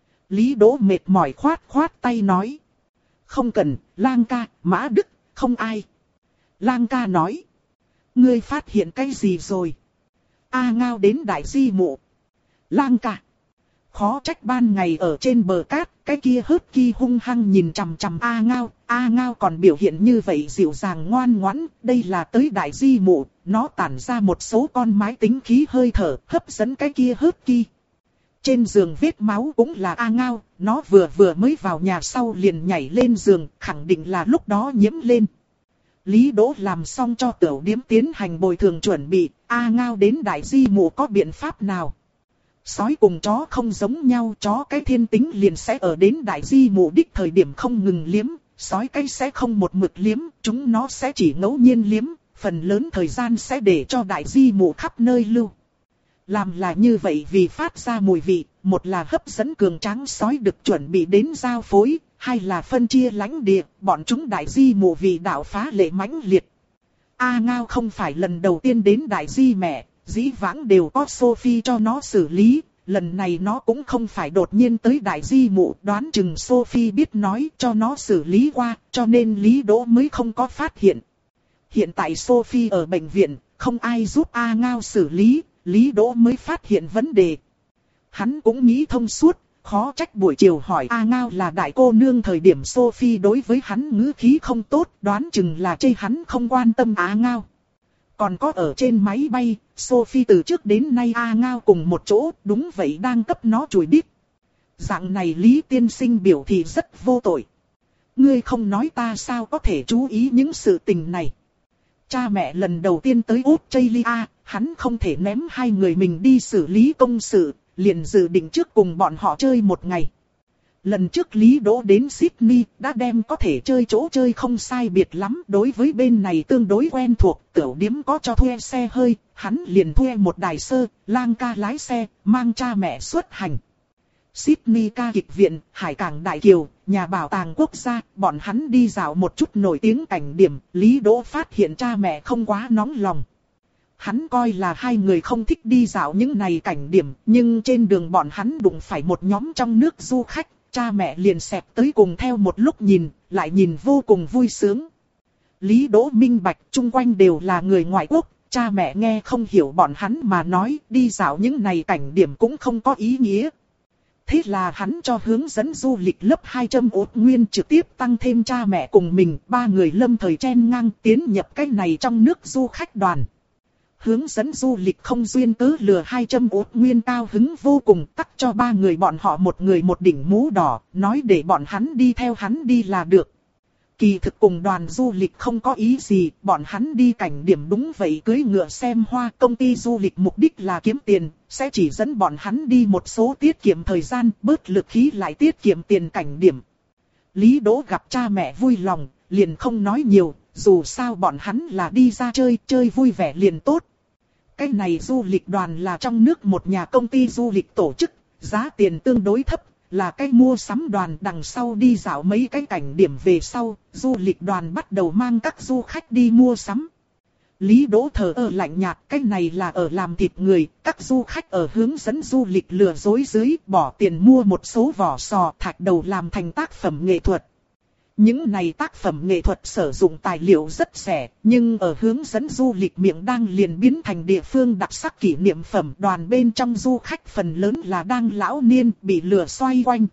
Lý Đỗ mệt mỏi khoát khoát tay nói. Không cần, Lang ca, Mã Đức, không ai. Lang ca nói. Ngươi phát hiện cái gì rồi? A Ngao đến đại di mụ. Lang ca. khó trách ban ngày ở trên bờ cát, cái kia hớt ki hung hăng nhìn chằm chằm A Ngao, A Ngao còn biểu hiện như vậy dịu dàng ngoan ngoãn, đây là tới đại di mụ, nó tản ra một số con mái tính khí hơi thở, hấp dẫn cái kia hớt ki. Trên giường vết máu cũng là A Ngao, nó vừa vừa mới vào nhà sau liền nhảy lên giường, khẳng định là lúc đó nhiễm lên. Lý Đỗ làm xong cho Tiểu Điếm tiến hành bồi thường chuẩn bị, A Ngao đến đại di mụ có biện pháp nào? Sói cùng chó không giống nhau, chó cái thiên tính liền sẽ ở đến đại di mụ đích thời điểm không ngừng liếm, sói cái sẽ không một mực liếm, chúng nó sẽ chỉ ngẫu nhiên liếm, phần lớn thời gian sẽ để cho đại di mụ khắp nơi lưu. Làm là như vậy vì phát ra mùi vị, một là hấp dẫn cường tráng sói được chuẩn bị đến giao phối, hai là phân chia lãnh địa, bọn chúng đại di mụ vì đạo phá lệ mãnh liệt. A Ngao không phải lần đầu tiên đến đại di mẹ, dĩ vãng đều có Sophie cho nó xử lý, lần này nó cũng không phải đột nhiên tới đại di mụ, đoán chừng Sophie biết nói cho nó xử lý qua, cho nên Lý Đỗ mới không có phát hiện. Hiện tại Sophie ở bệnh viện, không ai giúp A Ngao xử lý, Lý Đỗ mới phát hiện vấn đề. Hắn cũng nghĩ thông suốt, khó trách buổi chiều hỏi A Ngao là đại cô nương thời điểm Sophie đối với hắn ngữ khí không tốt, đoán chừng là chê hắn không quan tâm A Ngao. Còn có ở trên máy bay, Sophie từ trước đến nay A Ngao cùng một chỗ, đúng vậy đang cấp nó chùi đít. Dạng này Lý tiên sinh biểu thị rất vô tội. Ngươi không nói ta sao có thể chú ý những sự tình này. Cha mẹ lần đầu tiên tới Australia, hắn không thể ném hai người mình đi xử lý công sự, liền dự định trước cùng bọn họ chơi một ngày. Lần trước Lý Đỗ đến Sydney đã đem có thể chơi chỗ chơi không sai biệt lắm. Đối với bên này tương đối quen thuộc, Tiểu Điếm có cho thuê xe hơi, hắn liền thuê một đài sơ, lang ca lái xe, mang cha mẹ xuất hành. Sydney ca kịch viện, hải cảng Đại Kiều, nhà bảo tàng quốc gia, bọn hắn đi dạo một chút nổi tiếng cảnh điểm, Lý Đỗ phát hiện cha mẹ không quá nóng lòng. Hắn coi là hai người không thích đi dạo những này cảnh điểm, nhưng trên đường bọn hắn đụng phải một nhóm trong nước du khách, cha mẹ liền xẹp tới cùng theo một lúc nhìn, lại nhìn vô cùng vui sướng. Lý Đỗ minh bạch chung quanh đều là người ngoại quốc, cha mẹ nghe không hiểu bọn hắn mà nói, đi dạo những này cảnh điểm cũng không có ý nghĩa. Thế là hắn cho hướng dẫn du lịch lớp hai trăm ốt nguyên trực tiếp tăng thêm cha mẹ cùng mình, ba người lâm thời chen ngang tiến nhập cái này trong nước du khách đoàn. Hướng dẫn du lịch không duyên cớ lừa hai trăm ốt nguyên cao hứng vô cùng, tắc cho ba người bọn họ một người một đỉnh mũ đỏ, nói để bọn hắn đi theo hắn đi là được. Kỳ thực cùng đoàn du lịch không có ý gì, bọn hắn đi cảnh điểm đúng vậy cưỡi ngựa xem hoa, công ty du lịch mục đích là kiếm tiền, sẽ chỉ dẫn bọn hắn đi một số tiết kiệm thời gian, bớt lực khí lại tiết kiệm tiền cảnh điểm. Lý Đỗ gặp cha mẹ vui lòng, liền không nói nhiều, dù sao bọn hắn là đi ra chơi, chơi vui vẻ liền tốt. Cái này du lịch đoàn là trong nước một nhà công ty du lịch tổ chức, giá tiền tương đối thấp, là cái mua sắm đoàn. Đằng sau đi dạo mấy cái cảnh điểm về sau, du lịch đoàn bắt đầu mang các du khách đi mua sắm. Lý Đỗ thờ ơ lạnh nhạt, cái này là ở làm thịt người, các du khách ở hướng dẫn du lịch lừa dối dưới, bỏ tiền mua một số vỏ sò thạch đầu làm thành tác phẩm nghệ thuật. Những này tác phẩm nghệ thuật sử dụng tài liệu rất rẻ, nhưng ở hướng dẫn du lịch miệng đang liền biến thành địa phương đặc sắc kỷ niệm phẩm. Đoàn bên trong du khách phần lớn là đang lão niên, bị lừa xoay quanh.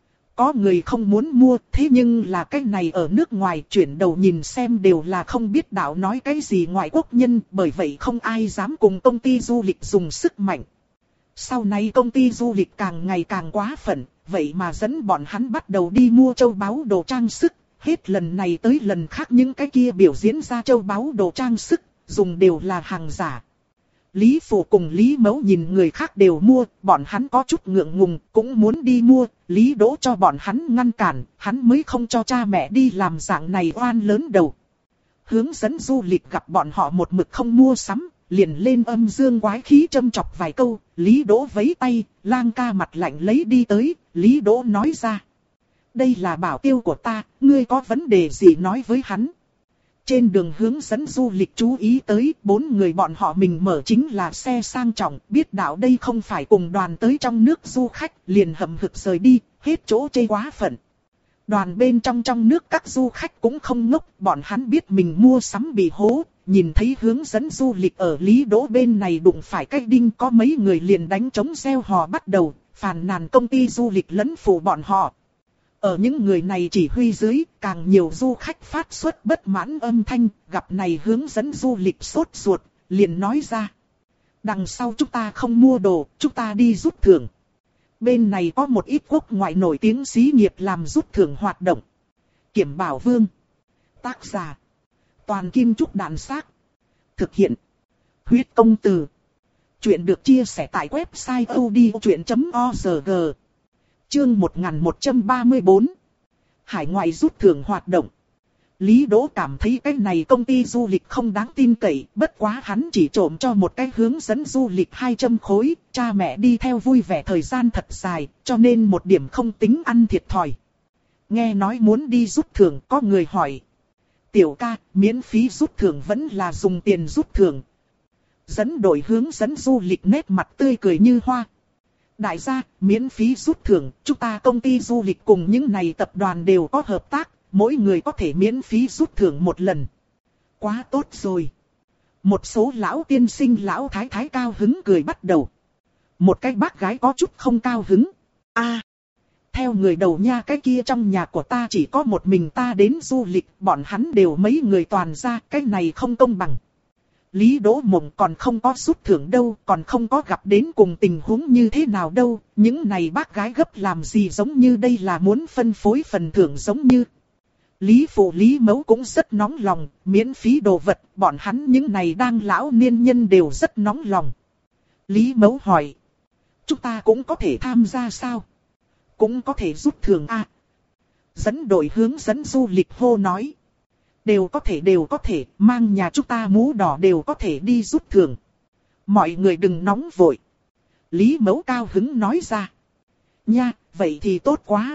Có người không muốn mua, thế nhưng là cái này ở nước ngoài chuyển đầu nhìn xem đều là không biết đạo nói cái gì ngoại quốc nhân, bởi vậy không ai dám cùng công ty du lịch dùng sức mạnh. Sau này công ty du lịch càng ngày càng quá phận, vậy mà dẫn bọn hắn bắt đầu đi mua châu báu đồ trang sức, hết lần này tới lần khác những cái kia biểu diễn ra châu báu đồ trang sức, dùng đều là hàng giả. Lý Phụ cùng Lý Mẫu nhìn người khác đều mua, bọn hắn có chút ngượng ngùng, cũng muốn đi mua, Lý Đỗ cho bọn hắn ngăn cản, hắn mới không cho cha mẹ đi làm dạng này oan lớn đầu. Hướng dẫn du lịch gặp bọn họ một mực không mua sắm, liền lên âm dương quái khí châm chọc vài câu, Lý Đỗ vẫy tay, lang ca mặt lạnh lấy đi tới, Lý Đỗ nói ra. Đây là bảo tiêu của ta, ngươi có vấn đề gì nói với hắn. Trên đường hướng dẫn du lịch chú ý tới, bốn người bọn họ mình mở chính là xe sang trọng, biết đạo đây không phải cùng đoàn tới trong nước du khách, liền hậm hực rời đi, hết chỗ chê quá phận. Đoàn bên trong trong nước các du khách cũng không ngốc, bọn hắn biết mình mua sắm bị hố, nhìn thấy hướng dẫn du lịch ở Lý Đỗ bên này đụng phải cái đinh, có mấy người liền đánh trống reo hò bắt đầu, phàn nàn công ty du lịch lấn phụ bọn họ. Ở những người này chỉ huy dưới, càng nhiều du khách phát xuất bất mãn âm thanh, gặp này hướng dẫn du lịch sốt ruột, liền nói ra. Đằng sau chúng ta không mua đồ, chúng ta đi rút thưởng. Bên này có một ít quốc ngoại nổi tiếng xí nghiệp làm rút thưởng hoạt động. Kiểm Bảo Vương. Tác giả. Toàn Kim Trúc Đàn Xác. Thực hiện. Huyết Công Từ. Chuyện được chia sẻ tại website odchuyện chấm org. Chương một nghìn một trăm ba mươi tư. Hải ngoại rút thưởng hoạt động. Lý Đỗ cảm thấy cái này công ty du lịch không đáng tin cậy, bất quá hắn chỉ trộm cho một cái hướng dẫn du lịch hai trăm khối, cha mẹ đi theo vui vẻ thời gian thật dài, cho nên một điểm không tính ăn thiệt thòi. Nghe nói muốn đi rút thưởng, có người hỏi. Tiểu ca, miễn phí rút thưởng vẫn là dùng tiền rút thưởng. Dẫn đội hướng dẫn du lịch nét mặt tươi cười như hoa. Đại gia, miễn phí rút thưởng, chúng ta công ty du lịch cùng những này tập đoàn đều có hợp tác, mỗi người có thể miễn phí rút thưởng một lần. Quá tốt rồi. Một số lão tiên sinh lão thái thái cao hứng cười bắt đầu. Một cái bác gái có chút không cao hứng. A, theo người đầu nha, cái kia trong nhà của ta chỉ có một mình ta đến du lịch, bọn hắn đều mấy người toàn ra, cái này không công bằng. Lý Đỗ Mộng còn không có rút thưởng đâu, còn không có gặp đến cùng tình huống như thế nào đâu, những này bác gái gấp làm gì giống như đây là muốn phân phối phần thưởng giống như. Lý Phụ Lý Mẫu cũng rất nóng lòng, miễn phí đồ vật, bọn hắn những này đang lão niên nhân đều rất nóng lòng. Lý Mẫu hỏi, chúng ta cũng có thể tham gia sao? Cũng có thể rút thưởng à? Dẫn đội hướng dẫn du lịch hô nói. Đều có thể đều có thể, mang nhà chúng ta mũ đỏ đều có thể đi rút thưởng. Mọi người đừng nóng vội. Lý Mẫu cao hứng nói ra. Nha, vậy thì tốt quá.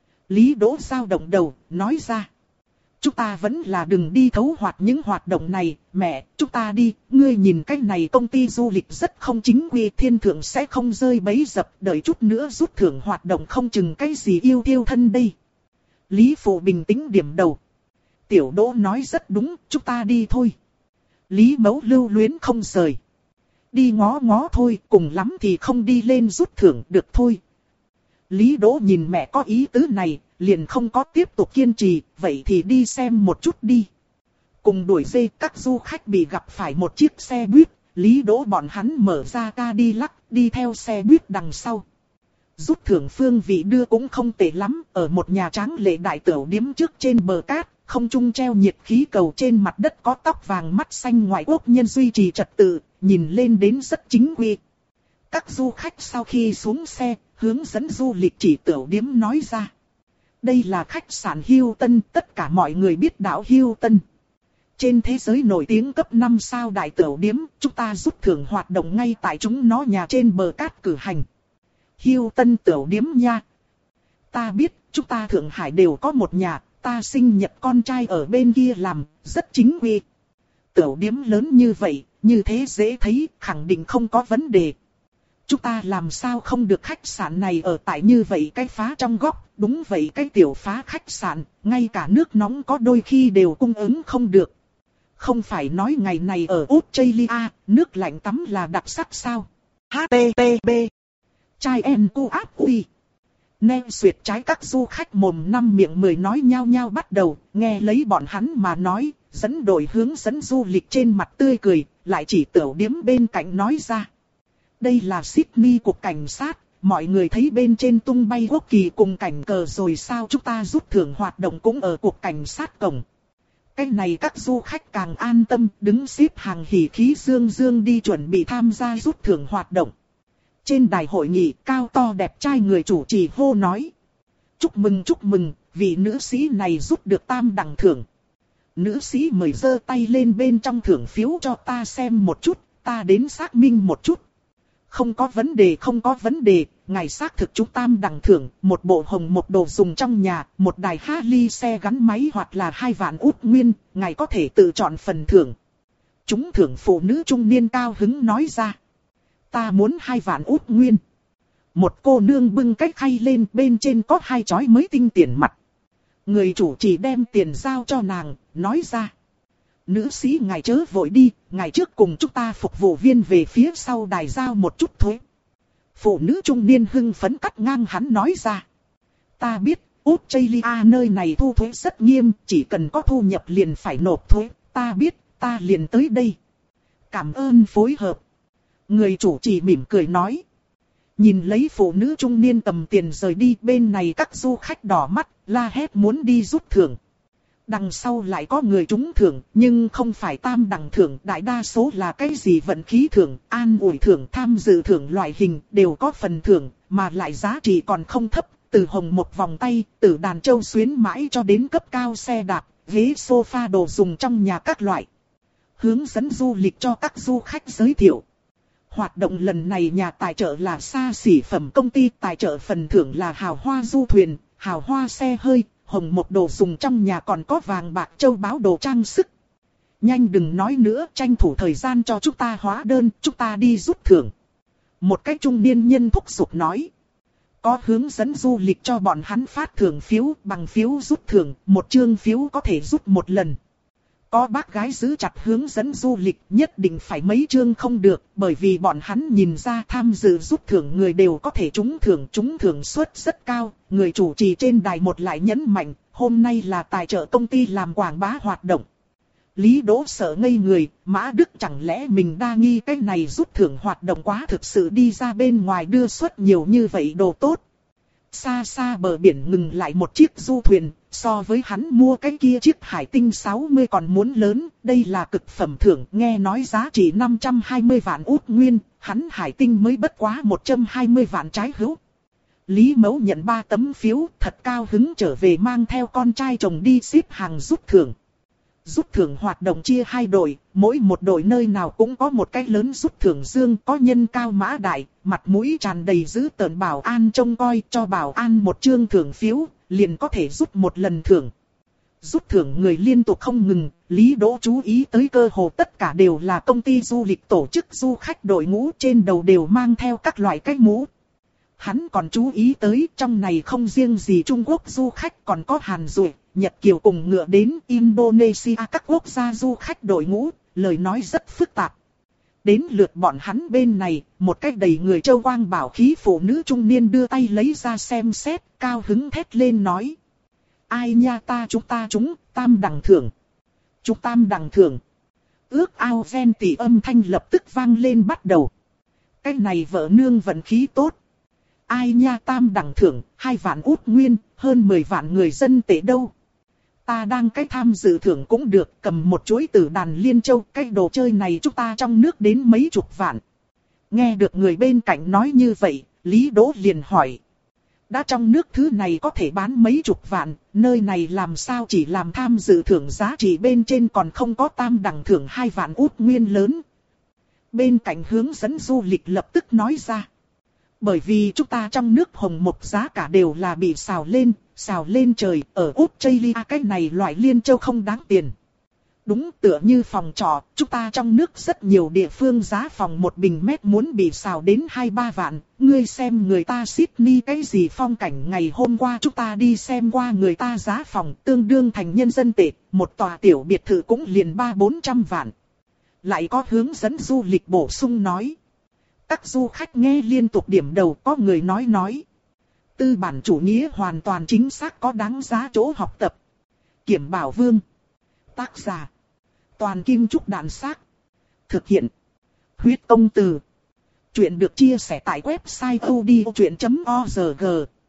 Lý Đỗ dao động đầu, nói ra. Chúng ta vẫn là đừng đi thấu hoạt những hoạt động này, mẹ, chúng ta đi, ngươi nhìn cái này công ty du lịch rất không chính quy, thiên thượng sẽ không rơi bẫy dập, đợi chút nữa rút thưởng hoạt động không chừng cái gì yêu tiêu thân đây. Lý Phụ bình tĩnh điểm đầu. Tiểu Đỗ nói rất đúng, chúng ta đi thôi. Lý Mẫu lưu luyến không rời. Đi ngó ngó thôi, cùng lắm thì không đi lên rút thưởng được thôi. Lý Đỗ nhìn mẹ có ý tứ này, liền không có tiếp tục kiên trì, vậy thì đi xem một chút đi. Cùng đuổi dây, các du khách bị gặp phải một chiếc xe buýt, Lý Đỗ bọn hắn mở ra ca đi lắc, đi theo xe buýt đằng sau. Rút thưởng phương vị đưa cũng không tệ lắm, ở một nhà tráng lệ đại tửu điếm trước trên bờ cát, không trung treo nhiệt khí cầu, trên mặt đất có tóc vàng mắt xanh ngoại quốc nhân duy trì trật tự, nhìn lên đến rất chính quy. Các du khách sau khi xuống xe, hướng dẫn du lịch chỉ tửu điếm nói ra. Đây là khách sạn Hilton, tất cả mọi người biết đảo Hilton. Trên thế giới nổi tiếng cấp năm sao đại tửu điếm, chúng ta rút thưởng hoạt động ngay tại chúng nó nhà trên bờ cát cử hành. Hilton tửu điếm nha. Ta biết, chúng ta Thượng Hải đều có một nhà, ta sinh nhật con trai ở bên kia làm, rất chính quy. Tửu điếm lớn như vậy, như thế dễ thấy, khẳng định không có vấn đề. Chúng ta làm sao không được khách sạn này ở tại như vậy cái phá trong góc, đúng vậy cái tiểu phá khách sạn, ngay cả nước nóng có đôi khi đều cung ứng không được. Không phải nói ngày này ở Australia, nước lạnh tắm là đặc sắc sao? hát tê pê bê Chai en cu áp uy. Nên xuyệt trái các du khách mồm năm miệng mười nói nhao nhao bắt đầu, nghe lấy bọn hắn mà nói, dẫn đội hướng dẫn du lịch trên mặt tươi cười, lại chỉ tửu điếm bên cạnh nói ra. Đây là Sydney cục cảnh sát, mọi người thấy bên trên tung bay quốc kỳ cùng cảnh cờ rồi sao, chúng ta rút thưởng hoạt động cũng ở cục cảnh sát cổng. Cái này các du khách càng an tâm, đứng xếp hàng hỉ khí dương dương đi chuẩn bị tham gia rút thưởng hoạt động. Trên đài hội nghị, cao to đẹp trai người chủ trì hô nói. Chúc mừng chúc mừng, vị nữ sĩ này rút được tam đẳng thưởng. Nữ sĩ mời giơ tay lên bên trong thưởng phiếu cho ta xem một chút, ta đến xác minh một chút. Không có vấn đề không có vấn đề, ngài xác thực chúng tam đẳng thưởng, một bộ hồng một đồ dùng trong nhà, một đài Harley xe gắn máy hoặc là hai vạn út nguyên, ngài có thể tự chọn phần thưởng. Chúng thưởng phụ nữ trung niên cao hứng nói ra. Ta muốn hai vạn út nguyên. Một cô nương bưng cái khay lên, bên trên có hai chói mới tinh tiền mặt. Người chủ trì đem tiền giao cho nàng, nói ra. Nữ sĩ ngài chớ vội đi, ngài trước cùng chúng ta phục vụ viên về phía sau đài giao một chút thuế. Phụ nữ trung niên hưng phấn cắt ngang hắn nói ra. Ta biết, Australia nơi này thu thuế rất nghiêm, chỉ cần có thu nhập liền phải nộp thuế. Ta biết, ta liền tới đây. Cảm ơn phối hợp. Người chủ trì mỉm cười nói. Nhìn lấy phụ nữ trung niên cầm tiền rời đi, bên này các du khách đỏ mắt, la hét muốn đi rút thưởng. Đằng sau lại có người trúng thưởng, nhưng không phải tam đẳng thưởng, đại đa số là cái gì vận khí thưởng, an ủi thưởng, tham dự thưởng loại hình, đều có phần thưởng, mà lại giá trị còn không thấp, từ hồng một vòng tay, từ đàn châu xuyến mãi cho đến cấp cao xe đạp, ghế sofa đồ dùng trong nhà các loại. Hướng dẫn du lịch cho các du khách giới thiệu. Hoạt động lần này nhà tài trợ là xa xỉ phẩm công ty, tài trợ phần thưởng là hào hoa du thuyền, hào hoa xe hơi, hồng một đồ dùng trong nhà, còn có vàng bạc châu báu đồ trang sức. Nhanh đừng nói nữa, tranh thủ thời gian cho chúng ta hóa đơn, chúng ta đi rút thưởng. Một cái trung niên nhân thúc giục nói. Có hướng dẫn du lịch cho bọn hắn phát thưởng phiếu, bằng phiếu rút thưởng, một chương phiếu có thể rút một lần. Có bác gái giữ chặt hướng dẫn du lịch, nhất định phải mấy chương không được, bởi vì bọn hắn nhìn ra tham dự rút thưởng người đều có thể trúng thưởng, trúng thưởng suất rất cao. Người chủ trì trên đài một lại nhấn mạnh, hôm nay là tài trợ công ty làm quảng bá hoạt động. Lý Đỗ sợ ngây người, Mã Đức chẳng lẽ mình đa nghi cái này rút thưởng hoạt động quá thực sự đi ra bên ngoài đưa suất nhiều như vậy đồ tốt. Xa xa bờ biển ngừng lại một chiếc du thuyền, so với hắn mua cái kia chiếc Hải Tinh sáu mươi còn muốn lớn, đây là cực phẩm thưởng, nghe nói giá trị năm trăm hai mươi vạn út nguyên, hắn Hải Tinh mới bất quá một trăm hai mươi vạn trái hữu. Lý Mẫu nhận ba tấm phiếu, thật cao hứng trở về mang theo con trai chồng đi xếp hàng rút thưởng. Rút thưởng hoạt động chia hai đội, mỗi một đội nơi nào cũng có một cái lớn rút thưởng dương, có nhân cao mã đại, mặt mũi tràn đầy giữ tợn bảo an trông coi, cho bảo an một chương thưởng phiếu, liền có thể rút một lần thưởng. Rút thưởng người liên tục không ngừng, Lý Đỗ chú ý tới cơ hồ tất cả đều là công ty du lịch tổ chức du khách đội ngũ, trên đầu đều mang theo các loại cái mũ. Hắn còn chú ý tới trong này không riêng gì Trung Quốc du khách, còn có Hàn Duệ, Nhật Kiều cùng ngựa đến Indonesia, các quốc gia du khách đội ngũ, lời nói rất phức tạp. Đến lượt bọn hắn bên này, một cách đầy người châu quang bảo khí phụ nữ trung niên đưa tay lấy ra xem xét, cao hứng thét lên nói. Ai nha, ta chúng ta chúng, tam đẳng thưởng. Chúng tam đẳng thưởng. Ước ao ven tỷ âm thanh lập tức vang lên bắt đầu. Cái này vợ nương vận khí tốt. Ai nha, tam đẳng thưởng, hai vạn út nguyên, hơn mười vạn người dân tệ đâu. Ta đang cái tham dự thưởng cũng được, cầm một chuỗi tử đàn Liên Châu, cái đồ chơi này chúng ta trong nước đến mấy chục vạn. Nghe được người bên cạnh nói như vậy, Lý Đỗ liền hỏi. Đã trong nước thứ này có thể bán mấy chục vạn, nơi này làm sao chỉ làm tham dự thưởng giá trị bên trên còn không có tam đẳng thưởng hai vạn út nguyên lớn. Bên cạnh hướng dẫn du lịch lập tức nói ra. Bởi vì chúng ta trong nước hồng một giá cả đều là bị xào lên, xào lên trời, ở Australia cái này loại Liên Châu không đáng tiền. Đúng tựa như phòng trọ, chúng ta trong nước rất nhiều địa phương giá phòng một bình mét muốn bị xào đến hai ba vạn. Ngươi xem người ta Sydney cái gì phong cảnh, ngày hôm qua chúng ta đi xem qua người ta giá phòng tương đương thành nhân dân tệ, một tòa tiểu biệt thự cũng liền ba bốn trăm vạn. Lại có hướng dẫn du lịch bổ sung nói. Các du khách nghe liên tục điểm đầu, có người nói nói. Tư bản chủ nghĩa hoàn toàn chính xác có đáng giá chỗ học tập. Kiểm Bảo Vương. Tác giả. Toàn Kim Trúc Đàn Xác. Thực hiện. Huyết Công Từ. Chuyện được chia sẻ tại website odchuyện chấm org.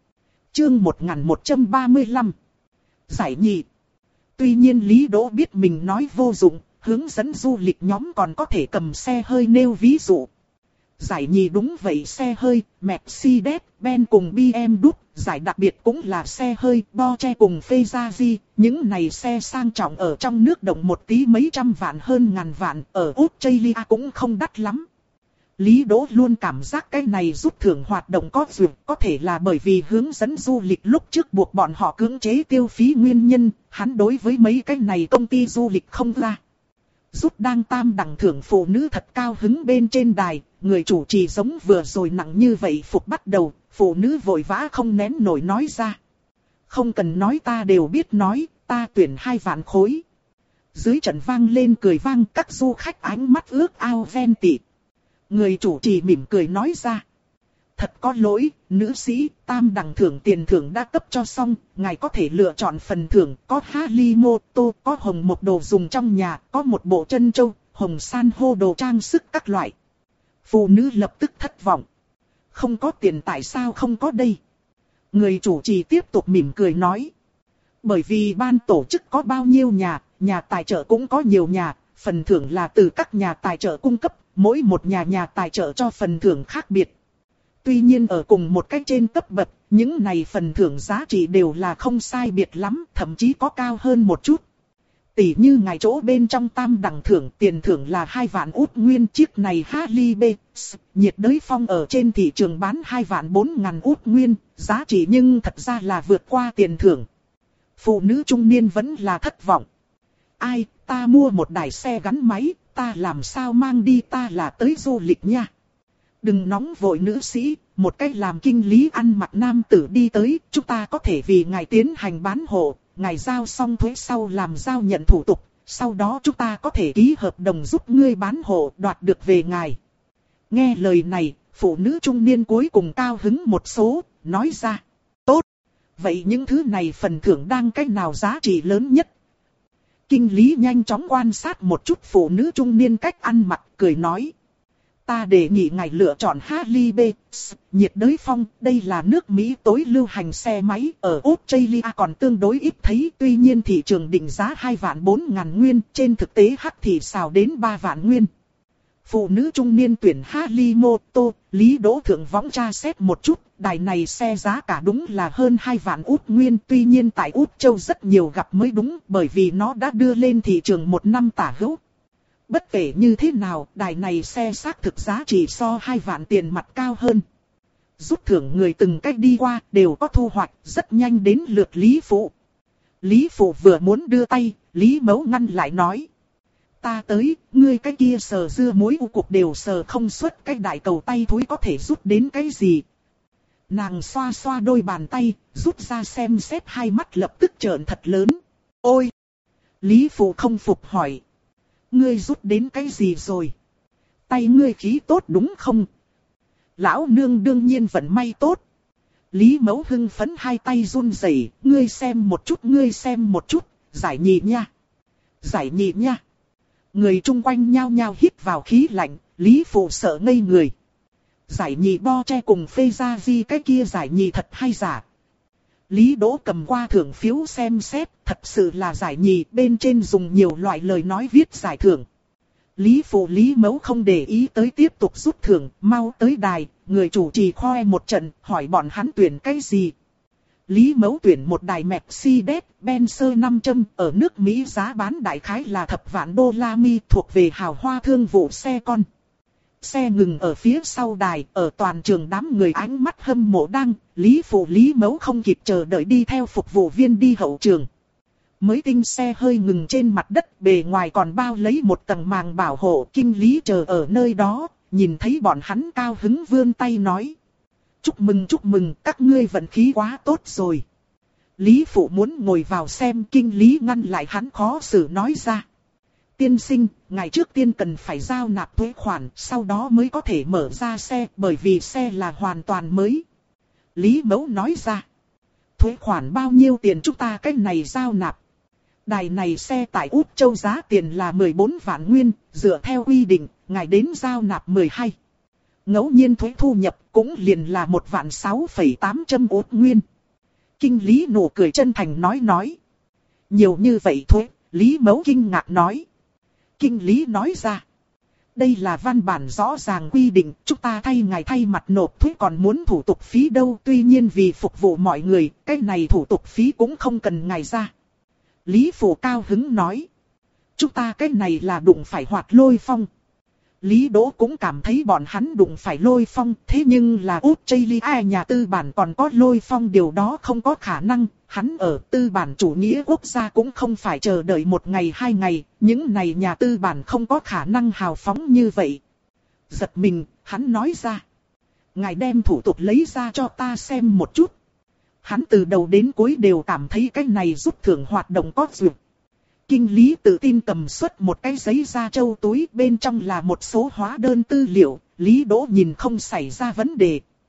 Chương một nghìn một trăm ba mươi lăm. Giải nhì. Tuy nhiên Lý Đỗ biết mình nói vô dụng, hướng dẫn du lịch nhóm còn có thể cầm xe hơi nêu ví dụ. Giải nhì đúng vậy, xe hơi, Mercedes-Benz cùng bê em vê, giải đặc biệt cũng là xe hơi, Porsche cùng Ferrari, những này xe sang trọng ở trong nước động một tí mấy trăm vạn hơn ngàn vạn, ở Australia cũng không đắt lắm. Lý Đỗ luôn cảm giác cái này rút thưởng hoạt động có duyên, có thể là bởi vì hướng dẫn du lịch lúc trước buộc bọn họ cưỡng chế tiêu phí nguyên nhân, hắn đối với mấy cái này công ty du lịch không ra. Rút đang tam đẳng thưởng phụ nữ thật cao hứng bên trên đài, người chủ trì giống vừa rồi nặng như vậy phục bắt đầu, phụ nữ vội vã không nén nổi nói ra. Không cần nói, ta đều biết nói, ta tuyển hai vạn khối. Dưới trận vang lên cười vang, các du khách ánh mắt ước ao ven tị. Người chủ trì mỉm cười nói ra. Thật có lỗi, nữ sĩ, tam đẳng thưởng tiền thưởng đã cấp cho xong, ngài có thể lựa chọn phần thưởng, có Harimoto, có hồng một đồ dùng trong nhà, có một bộ chân châu, hồng san hô đồ trang sức các loại. Phụ nữ lập tức thất vọng. Không có tiền tại sao không có đây? Người chủ trì tiếp tục mỉm cười nói. Bởi vì ban tổ chức có bao nhiêu nhà, nhà tài trợ cũng có nhiều nhà, phần thưởng là từ các nhà tài trợ cung cấp, mỗi một nhà nhà tài trợ cho phần thưởng khác biệt. Tuy nhiên ở cùng một cách trên cấp bậc, những này phần thưởng giá trị đều là không sai biệt lắm, thậm chí có cao hơn một chút. Tỷ như ngài chỗ bên trong tam đẳng thưởng, tiền thưởng là hai vạn út nguyên, chiếc này Harley B, nhiệt đới phong ở trên thị trường bán hai vạn bốn ngàn út nguyên, giá trị nhưng thật ra là vượt qua tiền thưởng. Phụ nữ trung niên vẫn là thất vọng. Ai, ta mua một đài xe gắn máy, ta làm sao mang đi, ta là tới du lịch nha. Đừng nóng vội nữ sĩ, một cách làm kinh lý ăn mặc nam tử đi tới, chúng ta có thể vì ngài tiến hành bán hộ, ngài giao xong thuế sau làm giao nhận thủ tục, sau đó chúng ta có thể ký hợp đồng giúp ngươi bán hộ đoạt được về ngài. Nghe lời này, phụ nữ trung niên cuối cùng cao hứng một số, nói ra, tốt, vậy những thứ này phần thưởng đang cách nào giá trị lớn nhất? Kinh lý nhanh chóng quan sát một chút phụ nữ trung niên cách ăn mặc, cười nói. Ta đề nghị ngài lựa chọn Harley B, nhiệt đới phong, đây là nước Mỹ tối lưu hành xe máy, ở Australia còn tương đối ít thấy, tuy nhiên thị trường định giá hai vạn bốn ngàn nguyên, trên thực tế hắc thì xào đến ba vạn nguyên. Phụ nữ trung niên tuyển Harley Moto, Lý Đỗ Thượng võng tra xét một chút, đài này xe giá cả đúng là hơn hai vạn út nguyên, tuy nhiên tại Út Châu rất nhiều gặp mới đúng, bởi vì nó đã đưa lên thị trường một năm tả hữu. Bất kể như thế nào, đài này xe xác thực giá trị so hai vạn tiền mặt cao hơn. Rút thưởng người từng cách đi qua đều có thu hoạch, rất nhanh đến lượt Lý Phụ. Lý Phụ vừa muốn đưa tay, Lý Mẫu ngăn lại nói. Ta tới, ngươi cái kia sờ dưa muối u cục đều sờ không xuất, cái đại cầu tay thối có thể rút đến cái gì. Nàng xoa xoa đôi bàn tay, rút ra xem xét, hai mắt lập tức trợn thật lớn. Ôi! Lý Phụ không phục hỏi. Ngươi rút đến cái gì rồi? Tay ngươi khí tốt đúng không? Lão nương đương nhiên vận may tốt. Lý Mẫu hưng phấn hai tay run rẩy, ngươi xem một chút, ngươi xem một chút, giải nhì nha. Giải nhì nha. Người chung quanh nhao nhao hít vào khí lạnh, Lý Phụ sợ ngây người. Giải nhì bo tre cùng phê ra gì cái kia giải nhì thật hay giả? Lý Đỗ cầm qua thưởng phiếu xem xét, thật sự là giải nhì, bên trên dùng nhiều loại lời nói viết giải thưởng. Lý Phụ Lý Mẫu không để ý tới tiếp tục rút thưởng, mau tới đài, người chủ trì khoe một trận, hỏi bọn hắn tuyển cái gì. Lý Mẫu tuyển một đài Mercedes-Benz năm trăm, ở nước Mỹ giá bán đại khái là thập vạn đô la Mi, thuộc về hào hoa thương vụ xe con. Xe ngừng ở phía sau đài, ở toàn trường đám người ánh mắt hâm mộ đang, Lý Phụ Lý Mẫu không kịp chờ đợi đi theo phục vụ viên đi hậu trường. Mới tinh xe hơi ngừng trên mặt đất, bề ngoài còn bao lấy một tầng màng bảo hộ, kinh lý chờ ở nơi đó, nhìn thấy bọn hắn cao hứng vươn tay nói. Chúc mừng chúc mừng, các ngươi vận khí quá tốt rồi. Lý Phụ muốn ngồi vào xem, kinh lý ngăn lại hắn khó xử nói ra. Tiên sinh, ngày trước tiên cần phải giao nạp thuế khoản, sau đó mới có thể mở ra xe, bởi vì xe là hoàn toàn mới. Lý Mẫu nói ra. Thuế khoản bao nhiêu tiền chúng ta cái này giao nạp? Đài này xe tại Út Châu giá tiền là mười bốn vạn nguyên, dựa theo quy định, ngài đến giao nạp mười hai. Ngẫu nhiên thuế thu nhập cũng liền là một vạn sáu phẩy tám trăm út nguyên. Kinh lý nụ cười chân thành nói nói. Nhiều như vậy thuế, Lý Mẫu kinh ngạc nói. Kinh lý nói ra. Đây là văn bản rõ ràng quy định, chúng ta thay ngài thay mặt nộp thuế còn muốn thủ tục phí đâu. Tuy nhiên vì phục vụ mọi người, cái này thủ tục phí cũng không cần ngài ra. Lý Phụ cao hứng nói. Chúng ta cái này là đụng phải Hoạt Lôi Phong. Lý Đỗ cũng cảm thấy bọn hắn đụng phải Lôi Phong, thế nhưng là Australia nhà tư bản còn có Lôi Phong, điều đó không có khả năng. Hắn ở tư bản chủ nghĩa quốc gia cũng không phải chờ đợi một ngày hai ngày, những này nhà tư bản không có khả năng hào phóng như vậy. Giật mình, hắn nói ra. Ngài đem thủ tục lấy ra cho ta xem một chút. Hắn từ đầu đến cuối đều cảm thấy cái này rút thưởng hoạt động có duyệt. Kinh lý tự tin cầm xuất một cái giấy da trâu túi, bên trong là một số hóa đơn tư liệu, Lý Đỗ nhìn không xảy ra vấn đề.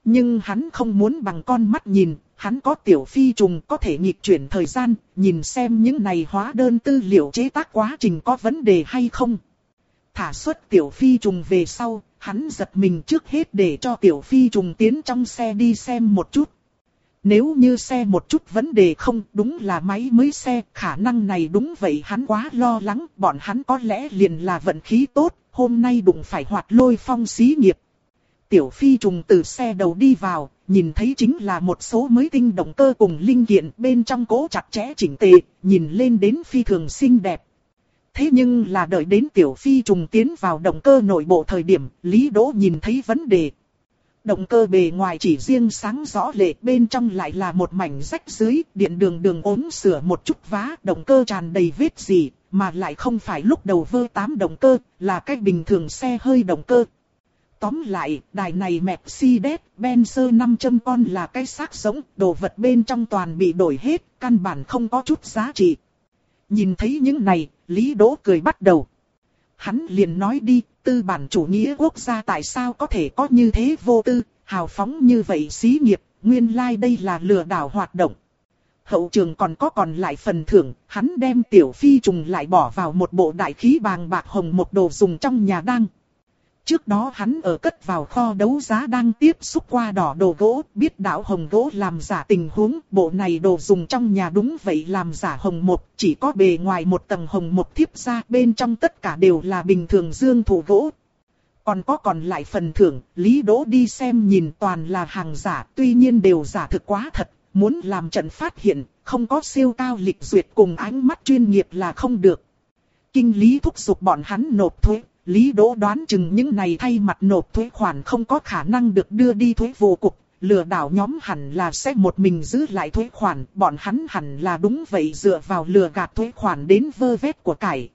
Nhưng hắn không muốn bằng con mắt nhìn, hắn có tiểu phi trùng có thể nghịch chuyển thời gian, nhìn xem những này hóa đơn tư liệu chế tác quá trình có vấn đề hay không. Thả xuất tiểu phi trùng về sau, hắn giật mình trước hết để cho tiểu phi trùng tiến trong xe đi xem một chút. Nếu như xe một chút vấn đề không, đúng là máy mới xe, khả năng này đúng vậy hắn quá lo lắng, bọn hắn có lẽ liền là vận khí tốt, hôm nay đụng phải Hoạt Lôi Phong xí nghiệp. Tiểu phi trùng từ xe đầu đi vào, nhìn thấy chính là một số mới tinh động cơ cùng linh kiện bên trong cố chặt chẽ chỉnh tề, nhìn lên đến phi thường xinh đẹp. Thế nhưng là đợi đến tiểu phi trùng tiến vào động cơ nội bộ thời điểm, Lý Đỗ nhìn thấy vấn đề. Động cơ bề ngoài chỉ riêng sáng rõ lệ, bên trong lại là một mảnh rách dưới, điện đường đường ốm sửa một chút vá, động cơ tràn đầy vết gì, mà lại không phải lúc đầu vơ tám động cơ, là cách bình thường xe hơi động cơ. Tóm lại, đài này Mercedes-Benz năm trăm con là cái xác sống, đồ vật bên trong toàn bị đổi hết, căn bản không có chút giá trị. Nhìn thấy những này, Lý Đỗ cười bắt đầu. Hắn liền nói đi, tư bản chủ nghĩa quốc gia tại sao có thể có như thế vô tư, hào phóng như vậy xí nghiệp, nguyên lai like đây là lừa đảo hoạt động. Hậu trường còn có còn lại phần thưởng, hắn đem tiểu phi trùng lại bỏ vào một bộ đại khí bàng bạc hồng một đồ dùng trong nhà đang. Trước đó hắn ở cất vào kho đấu giá đang tiếp xúc qua đỏ đồ gỗ, biết đảo hồng gỗ làm giả tình huống, bộ này đồ dùng trong nhà đúng vậy làm giả hồng một, chỉ có bề ngoài một tầng hồng một thiếp ra, bên trong tất cả đều là bình thường dương thủ gỗ. Còn có còn lại phần thưởng, Lý Đỗ đi xem nhìn toàn là hàng giả, tuy nhiên đều giả thực quá thật, muốn làm trận phát hiện, không có siêu cao lịch duyệt cùng ánh mắt chuyên nghiệp là không được. Kinh lý thúc giục bọn hắn nộp thuế. Lý Đỗ đoán chừng những này thay mặt nộp thuế khoản không có khả năng được đưa đi thuế vụ cục, lừa đảo nhóm hẳn là sẽ một mình giữ lại thuế khoản, bọn hắn hẳn là đúng vậy dựa vào lừa gạt thuế khoản đến vơ vét của cải.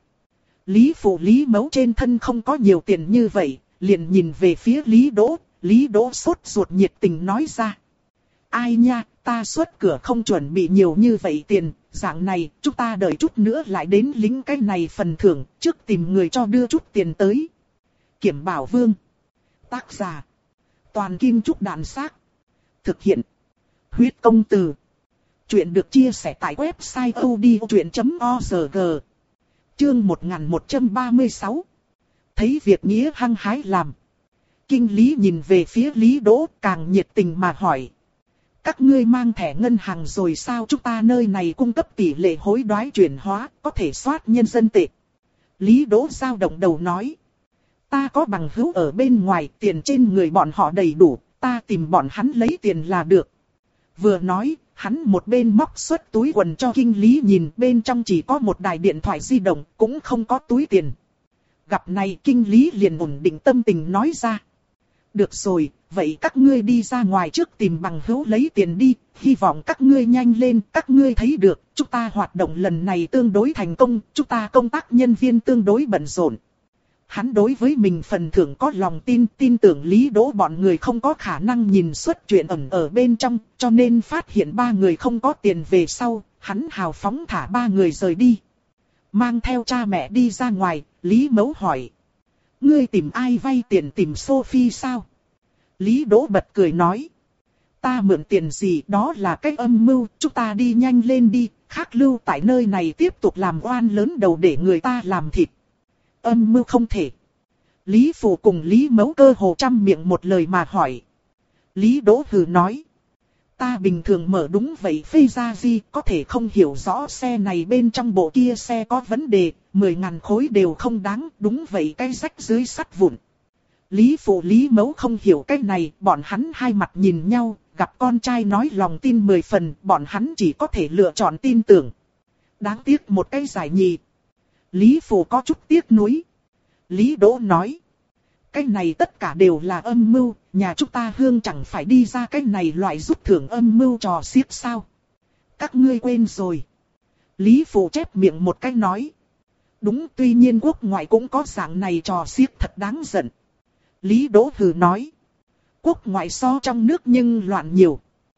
Lý Phụ Lý Mấu trên thân không có nhiều tiền như vậy, liền nhìn về phía Lý Đỗ, Lý Đỗ sốt ruột nhiệt tình nói ra. Ai nha, ta xuất cửa không chuẩn bị nhiều như vậy tiền, dạng này, chúng ta đợi chút nữa lại đến lính cái này phần thưởng, trước tìm người cho đưa chút tiền tới. Kiểm Bảo Vương. Tác giả. Toàn Kim Trúc Đàn Xác. Thực hiện. Huyết Công Từ. Chuyện được chia sẻ tại website odchuyện chấm org. Chương một nghìn một trăm ba mươi sáu. Thấy việc nghĩa hăng hái làm. Kinh lý nhìn về phía Lý Đỗ càng nhiệt tình mà hỏi. Các ngươi mang thẻ ngân hàng rồi sao, chúng ta nơi này cung cấp tỷ lệ hối đoái chuyển hóa, có thể soát nhân dân tệ. Lý Đỗ dao động đầu nói. Ta có bằng hữu ở bên ngoài, tiền trên người bọn họ đầy đủ, ta tìm bọn hắn lấy tiền là được. Vừa nói, hắn một bên móc xuất túi quần cho kinh lý nhìn, bên trong chỉ có một đài điện thoại di động, cũng không có túi tiền. Gặp này kinh lý liền ổn định tâm tình nói ra. Được rồi, vậy các ngươi đi ra ngoài trước tìm bằng hữu lấy tiền đi, hy vọng các ngươi nhanh lên, các ngươi thấy được, chúng ta hoạt động lần này tương đối thành công, chúng ta công tác nhân viên tương đối bận rộn. Hắn đối với mình phần thưởng có lòng tin, tin tưởng Lý Đỗ bọn người không có khả năng nhìn xuất chuyện ẩn ở bên trong, cho nên phát hiện ba người không có tiền về sau, hắn hào phóng thả ba người rời đi. Mang theo cha mẹ đi ra ngoài, Lý Mấu hỏi. Ngươi tìm ai vay tiền, tìm Sophie sao? Lý Đỗ bật cười nói. Ta mượn tiền gì, đó là cách âm mưu, chúng ta đi nhanh lên đi, khác lưu tại nơi này tiếp tục làm oan lớn đầu để người ta làm thịt. Âm mưu không thể. Lý Phụ cùng Lý Mấu cơ hồ trăm miệng một lời mà hỏi. Lý Đỗ hừ nói. Ta bình thường mở đúng vậy phê ra gì, có thể không hiểu rõ xe này bên trong bộ kia xe có vấn đề, mười ngàn khối đều không đáng, đúng vậy cái rách dưới sắt vụn. Lý Phụ Lý Mấu không hiểu cái này, bọn hắn hai mặt nhìn nhau, gặp con trai nói lòng tin mười phần, bọn hắn chỉ có thể lựa chọn tin tưởng. Đáng tiếc một cái giải nhì. Lý Phụ có chút tiếc nuối. Lý Đỗ nói. Cái này tất cả đều là âm mưu, nhà chúng ta Hương chẳng phải đi ra cái này loại rút thưởng âm mưu trò xiếc sao. Các ngươi quên rồi. Lý Phụ chép miệng một cái nói. Đúng, tuy nhiên quốc ngoại cũng có dạng này trò xiếc thật đáng giận. Lý Đỗ hừ nói. Quốc ngoại so trong nước nhưng loạn nhiều.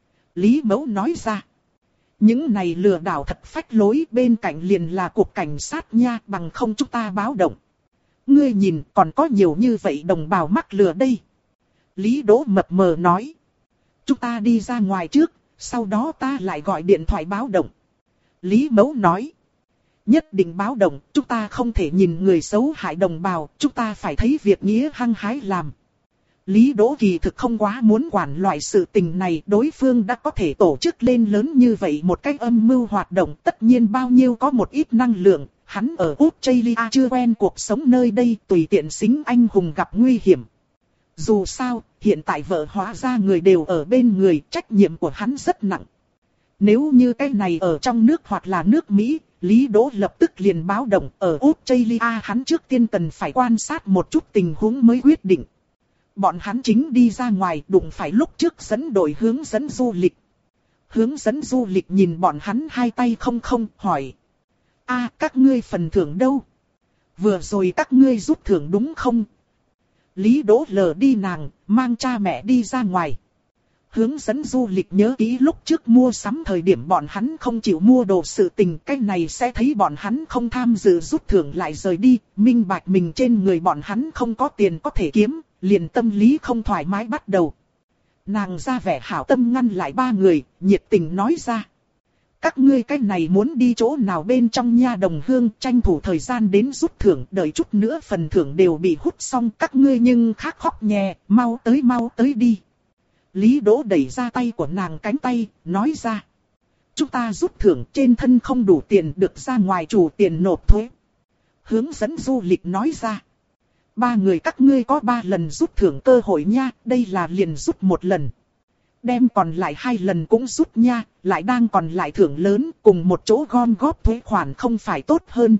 Lý Mấu nói ra. Những này lừa đảo thật phách lối, bên cạnh liền là cục cảnh sát nha, bằng không chúng ta báo động. Ngươi nhìn còn có nhiều như vậy đồng bào mắc lừa đây. Lý Đỗ mập mờ nói. Chúng ta đi ra ngoài trước, sau đó ta lại gọi điện thoại báo động. Lý Mẫu nói. Nhất định báo động, chúng ta không thể nhìn người xấu hại đồng bào, chúng ta phải thấy việc nghĩa hăng hái làm. Lý Đỗ kỳ thực không quá muốn quản loại sự tình này, đối phương đã có thể tổ chức lên lớn như vậy một cách âm mưu hoạt động, tất nhiên bao nhiêu có một ít năng lượng, hắn ở Australia chưa quen cuộc sống nơi đây, tùy tiện xính anh hùng gặp nguy hiểm. Dù sao, hiện tại vợ hóa ra người đều ở bên người, trách nhiệm của hắn rất nặng. Nếu như cái này ở trong nước hoặc là nước Mỹ, Lý Đỗ lập tức liền báo động, ở Australia hắn trước tiên cần phải quan sát một chút tình huống mới quyết định. Bọn hắn chính đi ra ngoài đụng phải lúc trước dẫn đội hướng dẫn du lịch. Hướng dẫn du lịch nhìn bọn hắn hai tay không không, hỏi. A, các ngươi phần thưởng đâu? Vừa rồi các ngươi rút thưởng đúng không? Lý Đỗ lờ đi nàng, mang cha mẹ đi ra ngoài. Hướng dẫn du lịch nhớ kỹ lúc trước mua sắm thời điểm bọn hắn không chịu mua đồ sự tình, cái này sẽ thấy bọn hắn không tham dự rút thưởng lại rời đi, minh bạch mình trên người bọn hắn không có tiền có thể kiếm, liền tâm lý không thoải mái bắt đầu. Nàng ra vẻ hảo tâm ngăn lại ba người, nhiệt tình nói ra. Các ngươi cái này muốn đi chỗ nào bên trong nha đồng hương, tranh thủ thời gian đến rút thưởng, đợi chút nữa phần thưởng đều bị hút xong, các ngươi nhưng khát khóc nhè, mau tới mau tới đi. Lý Đỗ đẩy ra tay của nàng cánh tay, nói ra. Chúng ta rút thưởng trên thân không đủ tiền được ra ngoài chủ tiền nộp thuế. Hướng dẫn du lịch nói ra. Ba người các ngươi có ba lần rút thưởng cơ hội nha, đây là liền rút một lần. Đem còn lại hai lần cũng rút nha, lại đang còn lại thưởng lớn, cùng một chỗ gom góp thuế khoản không phải tốt hơn.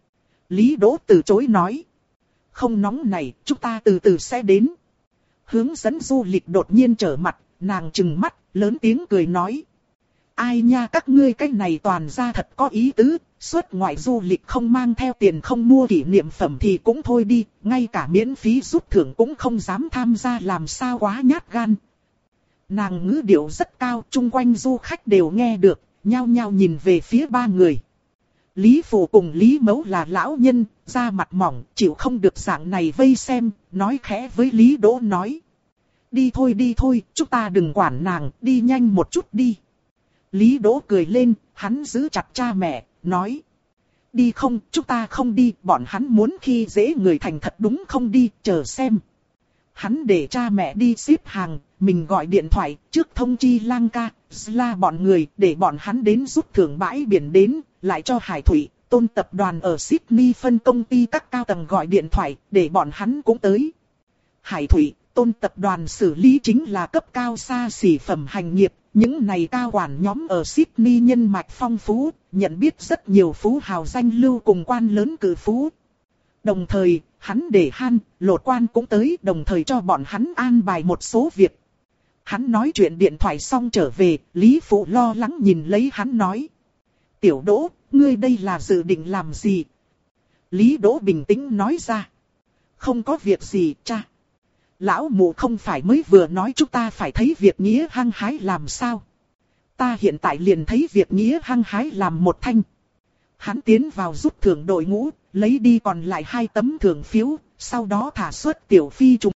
Lý Đỗ từ chối nói. Không nóng này, chúng ta từ từ sẽ đến. Hướng dẫn du lịch đột nhiên trở mặt, nàng trừng mắt, lớn tiếng cười nói. Ai nha các ngươi cái này toàn ra thật có ý tứ, xuất ngoại du lịch không mang theo tiền không mua kỷ niệm phẩm thì cũng thôi đi, ngay cả miễn phí rút thưởng cũng không dám tham gia làm sao quá nhát gan. Nàng ngữ điệu rất cao, chung quanh du khách đều nghe được, nhao nhao nhìn về phía ba người. Lý Phụ cùng Lý Mẫu là lão nhân, da mặt mỏng, chịu không được dạng này vây xem, nói khẽ với Lý Đỗ nói. Đi thôi đi thôi, chúng ta đừng quản nàng, đi nhanh một chút đi. Lý Đỗ cười lên, hắn giữ chặt cha mẹ, nói. Đi không, chúng ta không đi, bọn hắn muốn khi dễ người thành thật đúng không đi, chờ xem. Hắn để cha mẹ đi xếp hàng, mình gọi điện thoại, trước thông chi Lanka, Sla bọn người, để bọn hắn đến rút thưởng bãi biển đến, lại cho Hải Thủy, Tôn tập đoàn ở Sydney phân công ty các cao tầng gọi điện thoại, để bọn hắn cũng tới. Hải Thủy, Tôn tập đoàn xử lý chính là cấp cao xa xỉ phẩm hành nghiệp, những này cao quản nhóm ở Sydney nhân mạch phong phú, nhận biết rất nhiều phú hào danh lưu cùng quan lớn cử phú. Đồng thời, hắn để Han, Lột Quan cũng tới, đồng thời cho bọn hắn an bài một số việc. Hắn nói chuyện điện thoại xong trở về, Lý Phụ lo lắng nhìn lấy hắn nói. Tiểu Đỗ, ngươi đây là dự định làm gì? Lý Đỗ bình tĩnh nói ra. Không có việc gì, cha. Lão mụ không phải mới vừa nói chúng ta phải thấy việc nghĩa hăng hái làm sao? Ta hiện tại liền thấy việc nghĩa hăng hái làm một thanh. Hắn tiến vào rút thưởng đội ngũ, lấy đi còn lại hai tấm thưởng phiếu, sau đó thả xuất tiểu phi trùng.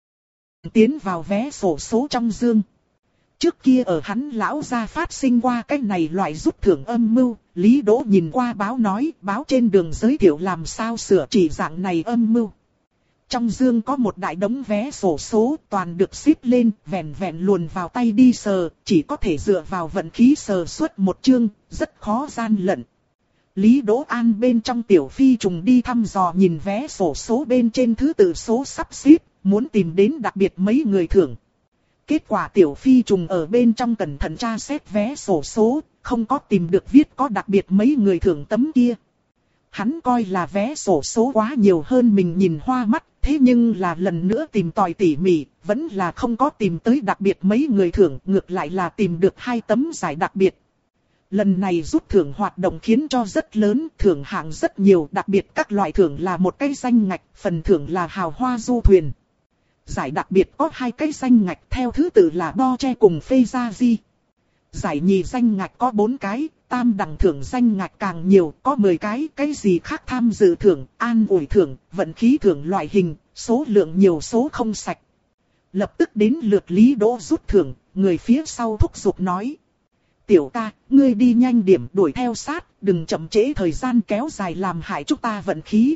Tiến vào vé sổ số trong dương. Trước kia ở hắn lão gia phát sinh qua cái này loại rút thưởng âm mưu, Lý Đỗ nhìn qua báo nói, báo trên đường giới thiệu làm sao sửa chỉ dạng này âm mưu. Trong dương có một đại đống vé sổ số, toàn được xếp lên, vẹn vẹn luồn vào tay đi sờ, chỉ có thể dựa vào vận khí sờ suốt một chương, rất khó gian lận. Lý Đỗ An bên trong tiểu phi trùng đi thăm dò nhìn vé sổ số bên trên thứ tự số sắp xếp, muốn tìm đến đặc biệt mấy người thưởng. Kết quả tiểu phi trùng ở bên trong cẩn thận tra xét vé sổ số, không có tìm được viết có đặc biệt mấy người thưởng tấm kia. Hắn coi là vé sổ số quá nhiều hơn mình nhìn hoa mắt, thế nhưng là lần nữa tìm tòi tỉ mỉ, vẫn là không có tìm tới đặc biệt mấy người thưởng, ngược lại là tìm được hai tấm giải đặc biệt. Lần này rút thưởng hoạt động khiến cho rất lớn, thưởng hạng rất nhiều, đặc biệt các loại thưởng là một cái danh ngạch, phần thưởng là hào hoa du thuyền. Giải đặc biệt có hai cái danh ngạch theo thứ tự là Porsche cùng Ferrari. Giải nhì danh ngạch có bốn cái, tam đẳng thưởng danh ngạch càng nhiều, có mười cái, cái gì khác tham dự thưởng, an ủi thưởng, vận khí thưởng loại hình, số lượng nhiều số không sạch. Lập tức đến lượt Lý Đỗ rút thưởng, người phía sau thúc giục nói. Tiểu ca, ngươi đi nhanh điểm đuổi theo sát, đừng chậm trễ thời gian kéo dài làm hại chúng ta vận khí.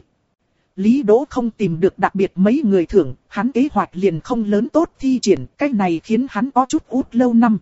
Lý Đỗ không tìm được đặc biệt mấy người thưởng, hắn kế hoạch liền không lớn tốt thi triển, cái này khiến hắn có chút út lâu năm.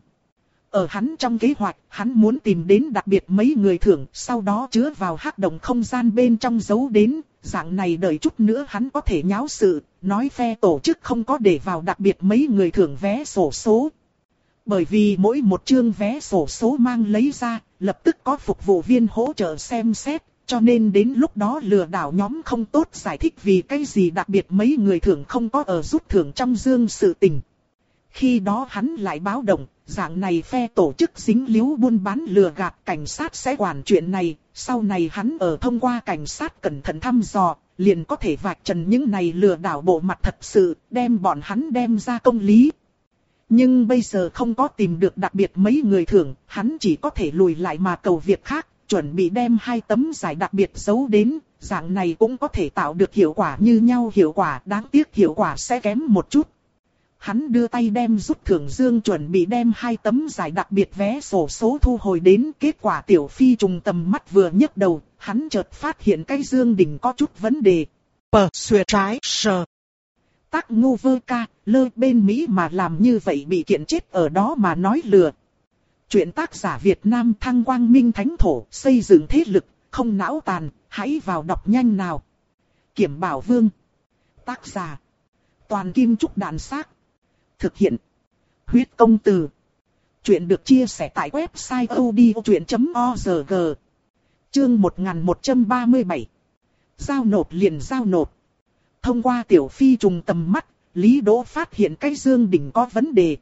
Ở hắn trong kế hoạch, hắn muốn tìm đến đặc biệt mấy người thưởng, sau đó chứa vào hắc động không gian bên trong giấu đến, dạng này đợi chút nữa hắn có thể nháo sự, nói phe tổ chức không có để vào đặc biệt mấy người thưởng vé sổ số. Bởi vì mỗi một chương vé sổ số mang lấy ra, lập tức có phục vụ viên hỗ trợ xem xét, cho nên đến lúc đó lừa đảo nhóm không tốt giải thích vì cái gì đặc biệt mấy người thưởng không có ở rút thưởng trong dương sự tình. Khi đó hắn lại báo động, dạng này phe tổ chức dính líu buôn bán lừa gạt, cảnh sát sẽ quản chuyện này, sau này hắn ở thông qua cảnh sát cẩn thận thăm dò, liền có thể vạch trần những này lừa đảo bộ mặt thật sự, đem bọn hắn đem ra công lý. Nhưng bây giờ không có tìm được đặc biệt mấy người thưởng, hắn chỉ có thể lùi lại mà cầu việc khác, chuẩn bị đem hai tấm giải đặc biệt giấu đến, dạng này cũng có thể tạo được hiệu quả như nhau hiệu quả, đáng tiếc hiệu quả sẽ kém một chút. Hắn đưa tay đem rút thưởng dương chuẩn bị đem hai tấm giải đặc biệt vé sổ số thu hồi đến, kết quả Tiểu Phi trùng tầm mắt vừa nhấc đầu, hắn chợt phát hiện cái dương đỉnh có chút vấn đề. Pờ xuề trái sờ. Tác ngu vơ ca, lơ bên Mỹ mà làm như vậy bị kiện chết ở đó mà nói lừa. Chuyện tác giả Việt Nam Thăng Quang Minh Thánh Thổ xây dựng thế lực, không não tàn, hãy vào đọc nhanh nào. Kiểm Bảo Vương. Tác giả. Toàn Kim Trúc Đàn Xác. Thực hiện. Huyết Công Từ. Chuyện được chia sẻ tại website odchuyện chấm org. Chương một nghìn một trăm ba mươi bảy. Giao nộp liền giao nộp. Thông qua Tiểu Phi trùng tầm mắt, Lý Đỗ phát hiện cái dương đỉnh có vấn đề.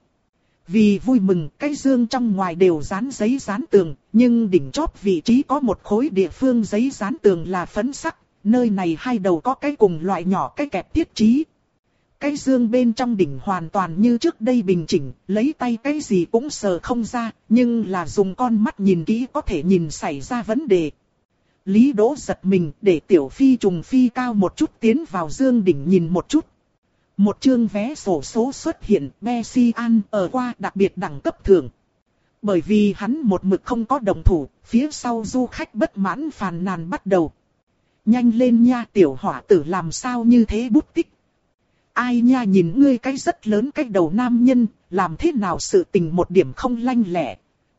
Vì vui mừng, cái dương trong ngoài đều dán giấy dán tường, nhưng đỉnh chóp vị trí có một khối địa phương giấy dán tường là phấn sắc, nơi này hai đầu có cái cùng loại nhỏ cái kẹp thiết trí. Cái dương bên trong đỉnh hoàn toàn như trước đây bình chỉnh, lấy tay cái gì cũng sờ không ra, nhưng là dùng con mắt nhìn kỹ có thể nhìn xảy ra vấn đề. Lý Đỗ giật mình để Tiểu Phi trùng phi cao một chút tiến vào dương đỉnh nhìn một chút. Một chương vé sổ số xuất hiện, Messian ở qua đặc biệt đẳng cấp thưởng. Bởi vì hắn một mực không có đồng thủ, phía sau du khách bất mãn phàn nàn bắt đầu. Nhanh lên nha tiểu hỏa tử làm sao như thế bút tích. Ai nha nhìn ngươi cái rất lớn cái đầu nam nhân, làm thế nào sự tình một điểm không lanh lẹ.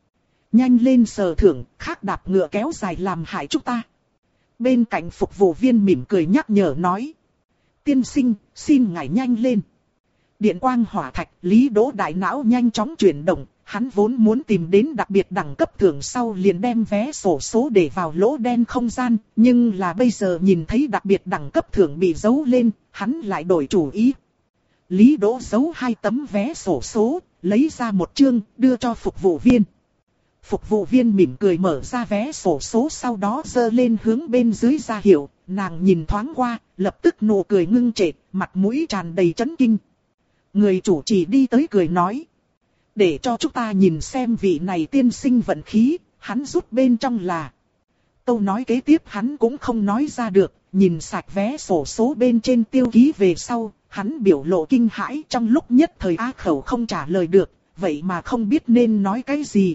Nhanh lên sờ thưởng, khác đạp ngựa kéo dài làm hại chúng ta. Bên cạnh phục vụ viên mỉm cười nhắc nhở nói. Tiên sinh, xin ngài nhanh lên. Điện quang hỏa thạch, Lý Đỗ đại não nhanh chóng chuyển động. Hắn vốn muốn tìm đến đặc biệt đẳng cấp thưởng sau liền đem vé sổ số để vào lỗ đen không gian. Nhưng là bây giờ nhìn thấy đặc biệt đẳng cấp thưởng bị giấu lên, hắn lại đổi chủ ý. Lý Đỗ giấu hai tấm vé sổ số, lấy ra một chương, đưa cho phục vụ viên. Phục vụ viên mỉm cười mở ra vé sổ số sau đó giơ lên hướng bên dưới ra hiệu, nàng nhìn thoáng qua, lập tức nụ cười ngưng trệ, mặt mũi tràn đầy chấn kinh. Người chủ trì đi tới cười nói. Để cho chúng ta nhìn xem vị này tiên sinh vận khí, hắn rút bên trong là. Câu nói kế tiếp hắn cũng không nói ra được, nhìn sạch vé sổ số bên trên tiêu ký về sau, hắn biểu lộ kinh hãi trong lúc nhất thời á khẩu không trả lời được, vậy mà không biết nên nói cái gì.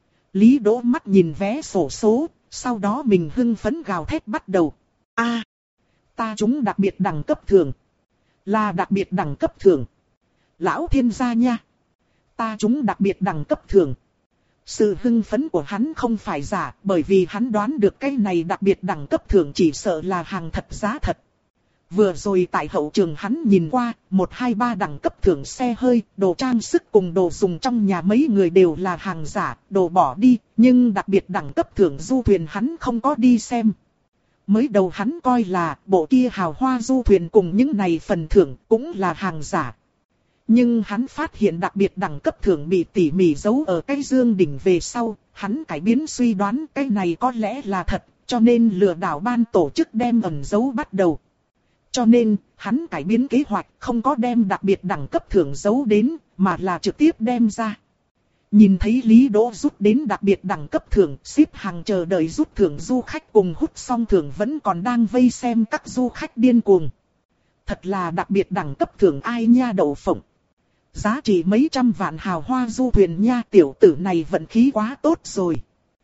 Lý Đỗ mắt nhìn vé sổ số, sau đó mình hưng phấn gào thét bắt đầu. A, à, ta trúng đặc biệt đẳng cấp thưởng. Là đặc biệt đẳng cấp thưởng. Lão thiên gia nha. Ta trúng đặc biệt đẳng cấp thưởng. Sự hưng phấn của hắn không phải giả, bởi vì hắn đoán được cái này đặc biệt đẳng cấp thưởng chỉ sợ là hàng thật giá thật. Vừa rồi tại hậu trường hắn nhìn qua, một hai ba đẳng cấp thưởng xe hơi, đồ trang sức cùng đồ dùng trong nhà mấy người đều là hàng giả, đồ bỏ đi, nhưng đặc biệt đẳng cấp thưởng du thuyền hắn không có đi xem. Mới đầu hắn coi là bộ kia hào hoa du thuyền cùng những này phần thưởng cũng là hàng giả. Nhưng hắn phát hiện đặc biệt đẳng cấp thưởng bị tỉ mỉ giấu ở cái dương đỉnh về sau, hắn cải biến suy đoán cái này có lẽ là thật, cho nên lừa đảo ban tổ chức đem ẩn giấu bắt đầu. Cho nên, hắn cải biến kế hoạch không có đem đặc biệt đẳng cấp thưởng giấu đến, mà là trực tiếp đem ra. Nhìn thấy Lý Đỗ rút đến đặc biệt đẳng cấp thưởng, xếp hàng chờ đợi rút thưởng du khách cùng hút xong thưởng vẫn còn đang vây xem các du khách điên cuồng. Thật là đặc biệt đẳng cấp thưởng ai nha đậu phộng. giá trị mấy trăm vạn hào hoa du thuyền nha, tiểu tử này vận khí quá tốt rồi.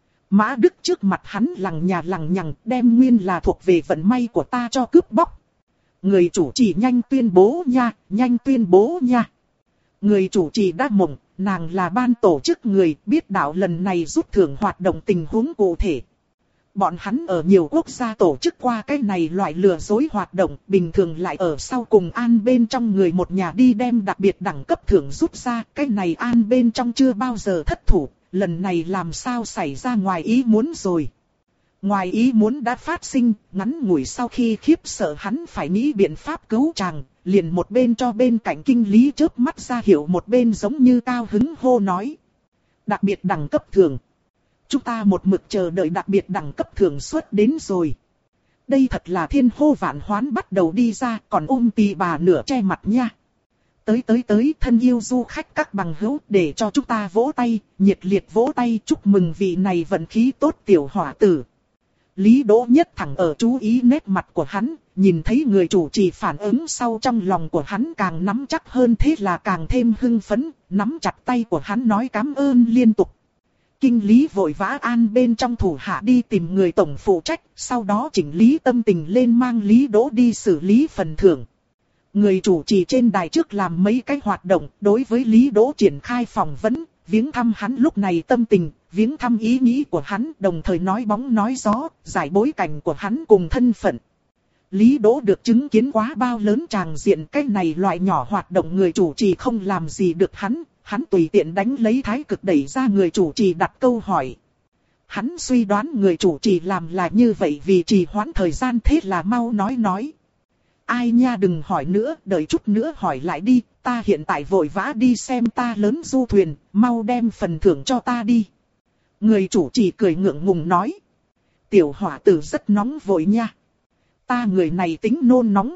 Mã Đức trước mặt hắn lằng nhà lằng nhằng, đem nguyên là thuộc về vận may của ta cho cướp bóc. Người chủ trì nhanh tuyên bố nha, nhanh tuyên bố nha. Người chủ trì đã mộng, nàng là ban tổ chức người, biết đạo lần này rút thưởng hoạt động tình huống cụ thể. Bọn hắn ở nhiều quốc gia tổ chức qua cái này loại lừa dối hoạt động, bình thường lại ở sau cùng an bên trong người một nhà đi đem đặc biệt đẳng cấp thưởng rút ra, cái này an bên trong chưa bao giờ thất thủ, lần này làm sao xảy ra ngoài ý muốn rồi. Ngoài ý muốn đã phát sinh, ngắn ngủi sau khi khiếp sợ hắn phải nghĩ biện pháp cứu chàng, liền một bên cho bên cạnh kinh lý chớp mắt ra hiệu, một bên giống như cao hứng hô nói. Đặc biệt đẳng cấp thưởng. Chúng ta một mực chờ đợi đặc biệt đẳng cấp thưởng suất đến rồi. Đây thật là thiên hô vạn hoán bắt đầu đi ra, còn ôm tì bà nửa che mặt nha. Tới tới tới thân yêu du khách các bằng hữu, để cho chúng ta vỗ tay, nhiệt liệt vỗ tay chúc mừng vị này vận khí tốt tiểu hỏa tử. Lý Đỗ Nhất thẳng ở chú ý nét mặt của hắn, nhìn thấy người chủ trì phản ứng sau trong lòng của hắn càng nắm chắc hơn, thế là càng thêm hưng phấn, nắm chặt tay của hắn nói cảm ơn liên tục. Kinh lý vội vã an bên trong thủ hạ đi tìm người tổng phụ trách, sau đó chỉnh lý tâm tình lên mang Lý Đỗ đi xử lý phần thưởng. Người chủ trì trên đài trước làm mấy cái hoạt động, đối với Lý Đỗ triển khai phỏng vấn, viếng thăm hắn lúc này tâm tình, viếng thăm ý nghĩ của hắn, đồng thời nói bóng nói gió, giải bối cảnh của hắn cùng thân phận. Lý Đỗ được chứng kiến quá bao lớn tràng diện, cái này loại nhỏ hoạt động người chủ trì không làm gì được hắn, hắn tùy tiện đánh lấy thái cực đẩy ra người chủ trì đặt câu hỏi. Hắn suy đoán người chủ trì làm là như vậy vì trì hoãn thời gian, thế là mau nói nói. Ai nha, đừng hỏi nữa, đợi chút nữa hỏi lại đi, ta hiện tại vội vã đi xem ta lớn du thuyền, mau đem phần thưởng cho ta đi. Người chủ trì cười ngượng ngùng nói. Tiểu hỏa tử rất nóng vội nha. Ta người này tính nôn nóng.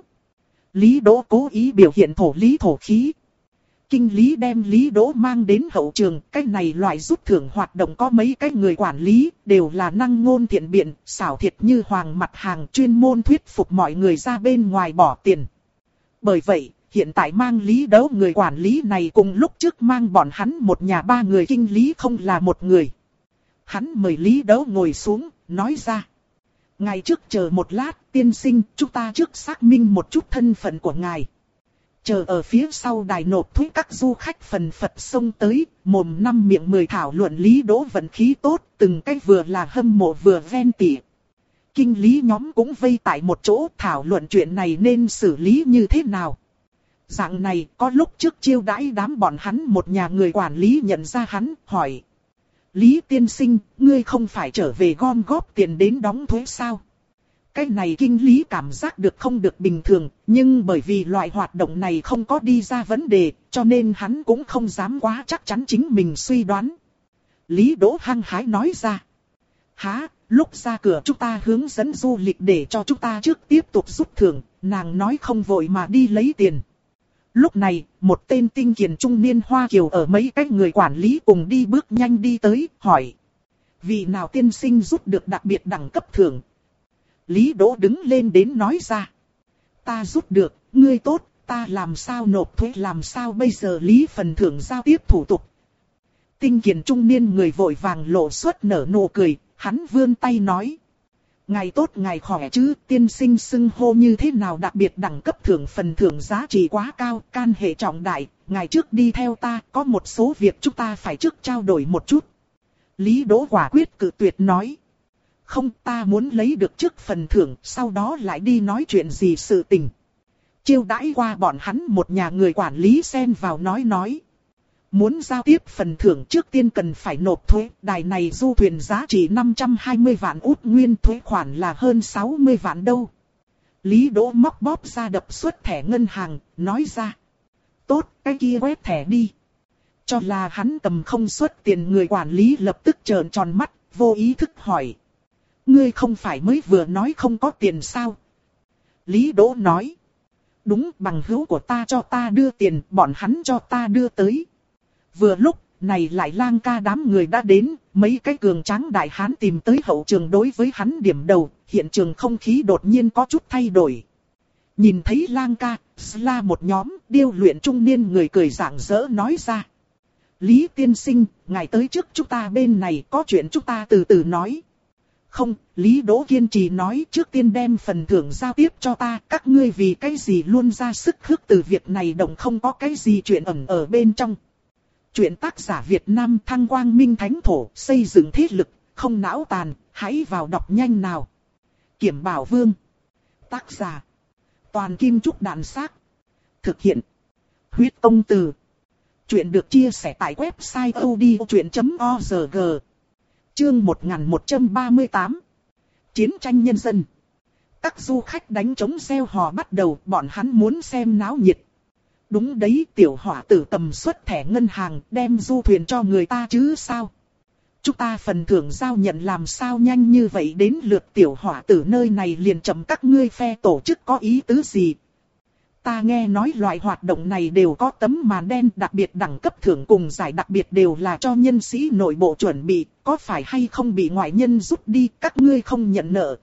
Lý Đỗ cố ý biểu hiện thổ lý thổ khí. Kinh lý đem Lý Đỗ mang đến hậu trường, cái này loại rút thưởng hoạt động có mấy cái người quản lý, đều là năng ngôn thiện biện, xảo thiệt như hoàng mặt hàng, chuyên môn thuyết phục mọi người ra bên ngoài bỏ tiền. Bởi vậy, hiện tại mang Lý Đỗ người quản lý này cùng lúc trước mang bọn hắn một nhà ba người kinh lý không là một người. Hắn mời Lý Đỗ ngồi xuống, nói ra. Ngài trước chờ một lát, tiên sinh, chúng ta trước xác minh một chút thân phận của ngài. Chờ ở phía sau đài nộp thuế các du khách phần phật xông tới, mồm năm miệng mười thảo luận Lý Đỗ vận khí tốt, từng cách vừa là hâm mộ vừa ven tỉ. Kinh lý nhóm cũng vây tại một chỗ thảo luận chuyện này nên xử lý như thế nào. Dạng này, có lúc trước chiêu đãi đám bọn hắn một nhà người quản lý nhận ra hắn, hỏi. Lý tiên sinh, ngươi không phải trở về gom góp tiền đến đóng thuế sao? Cái này kinh lý cảm giác được không được bình thường, nhưng bởi vì loại hoạt động này không có đi ra vấn đề, cho nên hắn cũng không dám quá chắc chắn chính mình suy đoán. Lý Đỗ hăng hái nói ra. Hả, lúc ra cửa chúng ta hướng dẫn du lịch để cho chúng ta trước tiếp tục rút thưởng, nàng nói không vội mà đi lấy tiền. Lúc này, một tên tinh kiền trung niên Hoa Kiều ở mấy cái người quản lý cùng đi bước nhanh đi tới, hỏi. Vị nào tiên sinh rút được đặc biệt đẳng cấp thưởng? Lý Đỗ đứng lên đến nói ra. Ta rút được, ngươi tốt, ta làm sao nộp thuế làm sao bây giờ Lý phần thưởng giao tiếp thủ tục. Tinh kiền trung niên người vội vàng lộ xuất nở nụ cười, hắn vươn tay nói. Ngài tốt ngài khỏe chứ, tiên sinh xưng hô như thế nào đặc biệt đẳng cấp thưởng phần thưởng giá trị quá cao, can hệ trọng đại, ngài trước đi theo ta, có một số việc chúng ta phải trước trao đổi một chút. Lý Đỗ quả quyết cự tuyệt nói. Không, ta muốn lấy được trước phần thưởng, sau đó lại đi nói chuyện gì sự tình. Chiêu đãi qua bọn hắn một nhà người quản lý xen vào nói nói. Muốn giao tiếp phần thưởng trước tiên cần phải nộp thuế, đài này du thuyền giá trị năm trăm hai mươi vạn út nguyên, thuế khoản là hơn sáu mươi vạn đâu. Lý Đỗ móc bóp ra đập xuất thẻ ngân hàng, nói ra. Tốt, cái kia quét thẻ đi. Cho là hắn cầm không xuất tiền, người quản lý lập tức trợn tròn mắt, vô ý thức hỏi. Ngươi không phải mới vừa nói không có tiền sao? Lý Đỗ nói. Đúng, bằng hữu của ta cho ta đưa tiền, bọn hắn cho ta đưa tới. Vừa lúc, này lại lang ca đám người đã đến, mấy cái cường tráng đại hán tìm tới hậu trường đối với hắn điểm đầu, hiện trường không khí đột nhiên có chút thay đổi. Nhìn thấy Lang ca, Sla một nhóm, điêu luyện trung niên người cười rạng rỡ nói ra. Lý tiên sinh, ngài tới trước chúng ta bên này, có chuyện chúng ta từ từ nói. Không, Lý Đỗ kiên trì nói, trước tiên đem phần thưởng giao tiếp cho ta, các ngươi vì cái gì luôn ra sức khước từ việc này, đồng không có cái gì chuyện ẩn ở bên trong. Chuyện tác giả Việt Nam Thăng Quang Minh Thánh Thổ, xây dựng thế lực, không não tàn, hãy vào đọc nhanh nào. Kiểm Bảo Vương. Tác giả Toàn Kim Trúc Đạn Xác. Thực hiện Huyết Công Từ. Chuyện được chia sẻ tại website odchuyện chấm org. Chương một nghìn một trăm ba mươi tám. Chiến tranh nhân dân. Các du khách đánh trống reo hò bắt đầu, bọn hắn muốn xem náo nhiệt. Đúng đấy, tiểu hỏa tử tầm xuất thẻ ngân hàng, đem du thuyền cho người ta chứ sao. Chúng ta phần thưởng giao nhận làm sao nhanh như vậy, đến lượt tiểu hỏa tử nơi này liền chậm, các ngươi phe tổ chức có ý tứ gì? Ta nghe nói loại hoạt động này đều có tấm màn đen, đặc biệt đẳng cấp thưởng cùng giải đặc biệt đều là cho nhân sĩ nội bộ chuẩn bị, có phải hay không bị ngoại nhân rút đi, các ngươi không nhận nợ.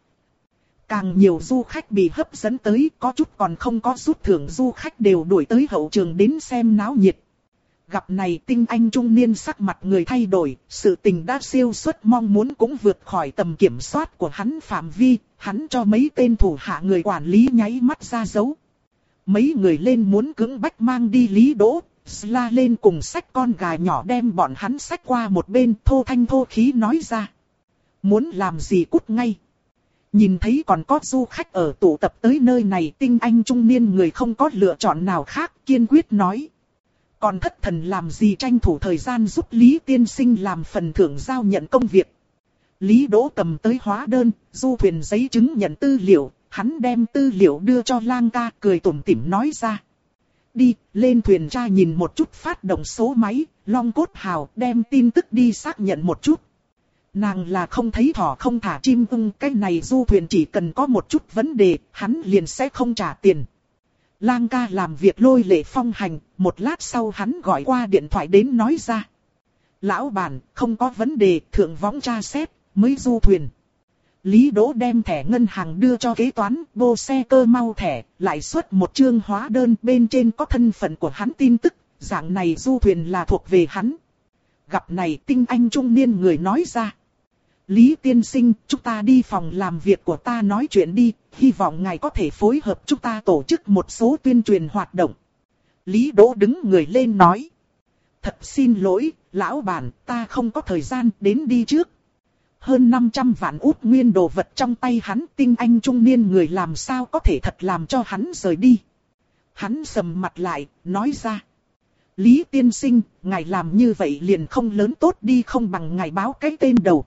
Càng nhiều du khách bị hấp dẫn tới, có chút còn không có rút thưởng du khách đều đuổi tới hậu trường đến xem náo nhiệt. Gặp này tinh anh trung niên sắc mặt người thay đổi, sự tình đã siêu xuất mong muốn cũng vượt khỏi tầm kiểm soát của hắn phạm vi, hắn cho mấy tên thủ hạ người quản lý nháy mắt ra dấu. Mấy người lên muốn cưỡng bách mang đi Lý Đỗ, la lên cùng xách con gà nhỏ đem bọn hắn xách qua một bên, thô thanh thô khí nói ra. Muốn làm gì cút ngay. Nhìn thấy còn có du khách ở tụ tập tới nơi này, tinh anh trung niên người không có lựa chọn nào khác, kiên quyết nói. Còn thất thần làm gì, tranh thủ thời gian giúp Lý tiên sinh làm phần thưởng giao nhận công việc. Lý Đỗ cầm tới hóa đơn, du thuyền giấy chứng nhận tư liệu, hắn đem tư liệu đưa cho Lang ca, cười tủm tỉm nói ra. Đi, lên thuyền tra nhìn một chút, phát động số máy, Long Cốt Hào, đem tin tức đi xác nhận một chút. Nàng là không thấy thỏ không thả chim ưng, cái này du thuyền chỉ cần có một chút vấn đề, hắn liền sẽ không trả tiền. Lang ca làm việc lôi lệ phong hành, một lát sau hắn gọi qua điện thoại đến nói ra. Lão bản, không có vấn đề, thượng võng tra xét, mới du thuyền. Lý Đỗ đem thẻ ngân hàng đưa cho kế toán, vô xe cơ mau thẻ, lại xuất một chương hóa đơn, bên trên có thân phận của hắn tin tức, dạng này du thuyền là thuộc về hắn. Gặp này tinh anh trung niên người nói ra. Lý tiên sinh, chúng ta đi phòng làm việc của ta nói chuyện đi, hy vọng ngài có thể phối hợp chúng ta tổ chức một số tuyên truyền hoạt động. Lý Đỗ đứng người lên nói. Thật xin lỗi, lão bản, ta không có thời gian, đến đi trước. Hơn năm trăm vạn út nguyên đồ vật trong tay hắn, tinh anh trung niên người làm sao có thể thật làm cho hắn rời đi. Hắn sầm mặt lại, nói ra. Lý tiên sinh, ngài làm như vậy liền không lớn tốt đi, không bằng ngài báo cái tên đầu.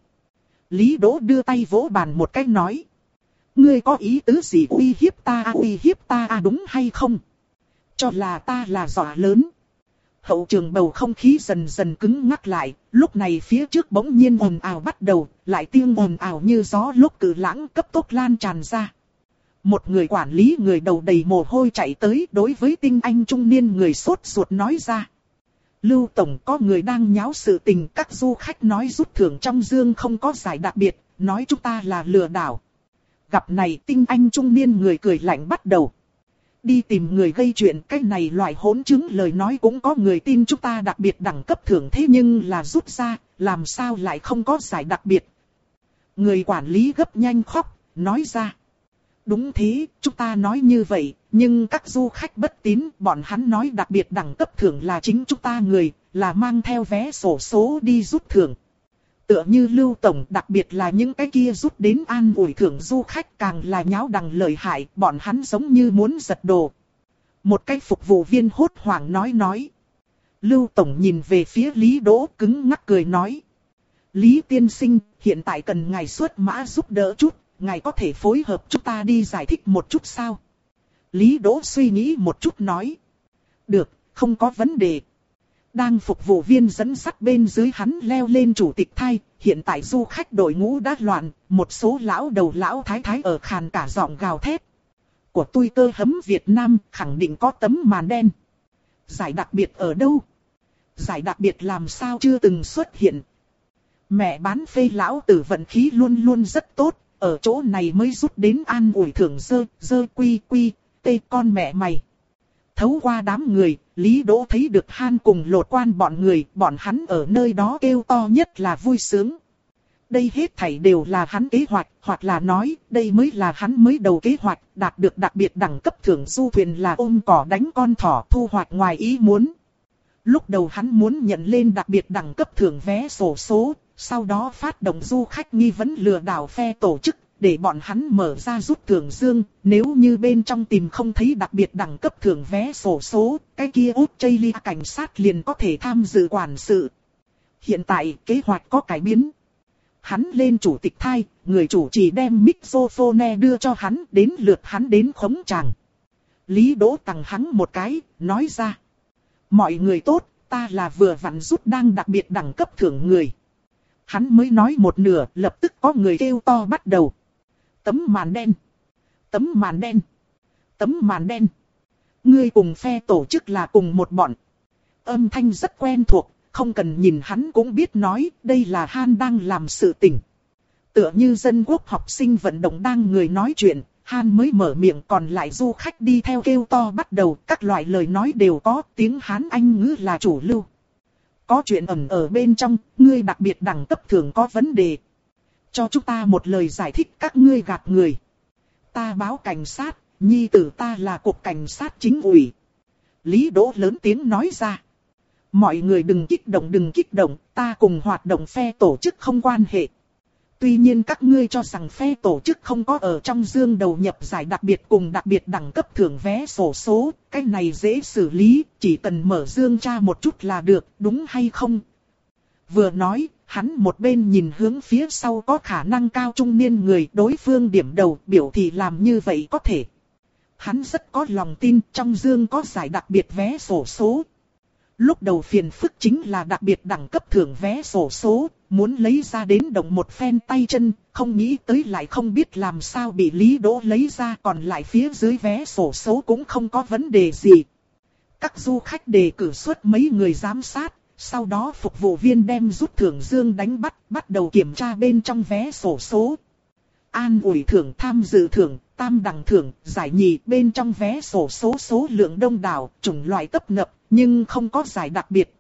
Lý Đỗ đưa tay vỗ bàn một cái nói. Ngươi có ý tứ gì uy hiếp ta, uy hiếp ta à, đúng hay không? Cho là ta là dọa lớn. Hậu trường bầu không khí dần dần cứng ngắc lại, lúc này phía trước bỗng nhiên ồn ào bắt đầu, lại tiếng ồn ào như gió lúc cự lãng cấp tốc lan tràn ra. Một người quản lý người đầu đầy mồ hôi chạy tới, đối với tinh anh trung niên người sốt ruột nói ra. Lưu Tổng, có người đang nháo sự tình, các du khách nói rút thưởng trong dương không có giải đặc biệt, nói chúng ta là lừa đảo. Gặp này tinh anh trung niên người cười lạnh bắt đầu. Đi tìm người gây chuyện, cái này loại hỗn chứng lời nói cũng có người tin chúng ta đặc biệt đẳng cấp thưởng, thế nhưng là rút ra, làm sao lại không có giải đặc biệt. Người quản lý gấp nhanh khóc, nói ra. Đúng thế, chúng ta nói như vậy, nhưng các du khách bất tín, bọn hắn nói đặc biệt đẳng cấp thưởng là chính chúng ta người, là mang theo vé sổ số đi rút thưởng. Tựa như Lưu Tổng, đặc biệt là những cái kia rút đến an ủi thưởng du khách càng là nháo đằng lợi hại, bọn hắn giống như muốn giật đồ. Một cái phục vụ viên hốt hoảng nói nói. Lưu Tổng nhìn về phía Lý Đỗ cứng ngắc cười nói. Lý tiên sinh, hiện tại cần ngài xuất mã giúp đỡ chút, ngài có thể phối hợp chúng ta đi giải thích một chút sao? Lý Đỗ suy nghĩ một chút nói. Được, không có vấn đề. Đang phục vụ viên dẫn sắt bên dưới hắn leo lên chủ tịch thai, hiện tại du khách đội ngũ đã loạn, một số lão đầu lão thái thái ở khàn cả giọng gào thét. Của tôi cơ hấm Việt Nam khẳng định có tấm màn đen. Giải đặc biệt ở đâu? Giải đặc biệt làm sao chưa từng xuất hiện? Mẹ bán phê lão tử vận khí luôn luôn rất tốt, ở chỗ này mới rút đến an ủi thưởng dơ, dơ quy quy, tê con mẹ mày. Thấu qua đám người, Lý Đỗ thấy được Han cùng Lột Quan bọn người, bọn hắn ở nơi đó kêu to nhất là vui sướng. Đây hết thảy đều là hắn kế hoạch, hoặc là nói, đây mới là hắn mới đầu kế hoạch, đạt được đặc biệt đẳng cấp thưởng du thuyền là ôm cỏ đánh con thỏ, thu hoạch ngoài ý muốn. Lúc đầu hắn muốn nhận lên đặc biệt đẳng cấp thưởng vé xổ số, sau đó phát động du khách nghi vấn lừa đảo phe tổ chức, để bọn hắn mở ra rút thưởng dương, nếu như bên trong tìm không thấy đặc biệt đẳng cấp thưởng vé xổ số, cái kia Australia cảnh sát liền có thể tham dự quản sự. Hiện tại kế hoạch có cải biến. Hắn lên chủ tịch thai, người chủ trì đem microphone đưa cho hắn, đến lượt hắn đến khống tràng. Lý Đỗ tặng hắn một cái, nói ra. Mọi người tốt, ta là vừa vặn rút đang đặc biệt đẳng cấp thưởng người. Hắn mới nói một nửa, lập tức có người kêu to bắt đầu. Tấm màn đen. Tấm màn đen. Tấm màn đen. Ngươi cùng phe tổ chức là cùng một bọn. Âm thanh rất quen thuộc, không cần nhìn hắn cũng biết nói, đây là Han đang làm sự tình. Tựa như dân quốc học sinh vận động đang người nói chuyện, Han mới mở miệng, còn lại du khách đi theo kêu to bắt đầu, các loại lời nói đều có, tiếng Hán Anh ngữ là chủ lưu. Có chuyện ẩn ở bên trong, ngươi đặc biệt đẳng cấp thưởng có vấn đề. Cho chúng ta một lời giải thích, các ngươi gạt người. Ta báo cảnh sát, nhi tử ta là cục cảnh sát chính ủy. Lý Đỗ lớn tiếng nói ra. Mọi người đừng kích động đừng kích động, ta cùng hoạt động phe tổ chức không quan hệ. Tuy nhiên các ngươi cho rằng phe tổ chức không có ở trong dương đầu nhập giải đặc biệt cùng đặc biệt đẳng cấp thưởng vé sổ số, cái này dễ xử lý, chỉ cần mở dương tra một chút là được, đúng hay không? Vừa nói, hắn một bên nhìn hướng phía sau có khả năng cao trung niên người, đối phương điểm đầu biểu thị làm như vậy có thể. Hắn rất có lòng tin trong dương có giải đặc biệt vé sổ số. Lúc đầu phiền phức chính là đặc biệt đẳng cấp thưởng vé sổ số, muốn lấy ra đến động một phen tay chân, không nghĩ tới lại không biết làm sao bị Lý Đỗ lấy ra, còn lại phía dưới vé sổ số cũng không có vấn đề gì. Các du khách đề cử xuất mấy người giám sát, sau đó phục vụ viên đem rút thưởng dương đánh bắt, bắt đầu kiểm tra bên trong vé sổ số. An ủi thưởng, tham dự thưởng, tam đẳng thưởng, giải nhì, bên trong vé sổ số số lượng đông đảo, chủng loại tấp nập, nhưng không có giải đặc biệt.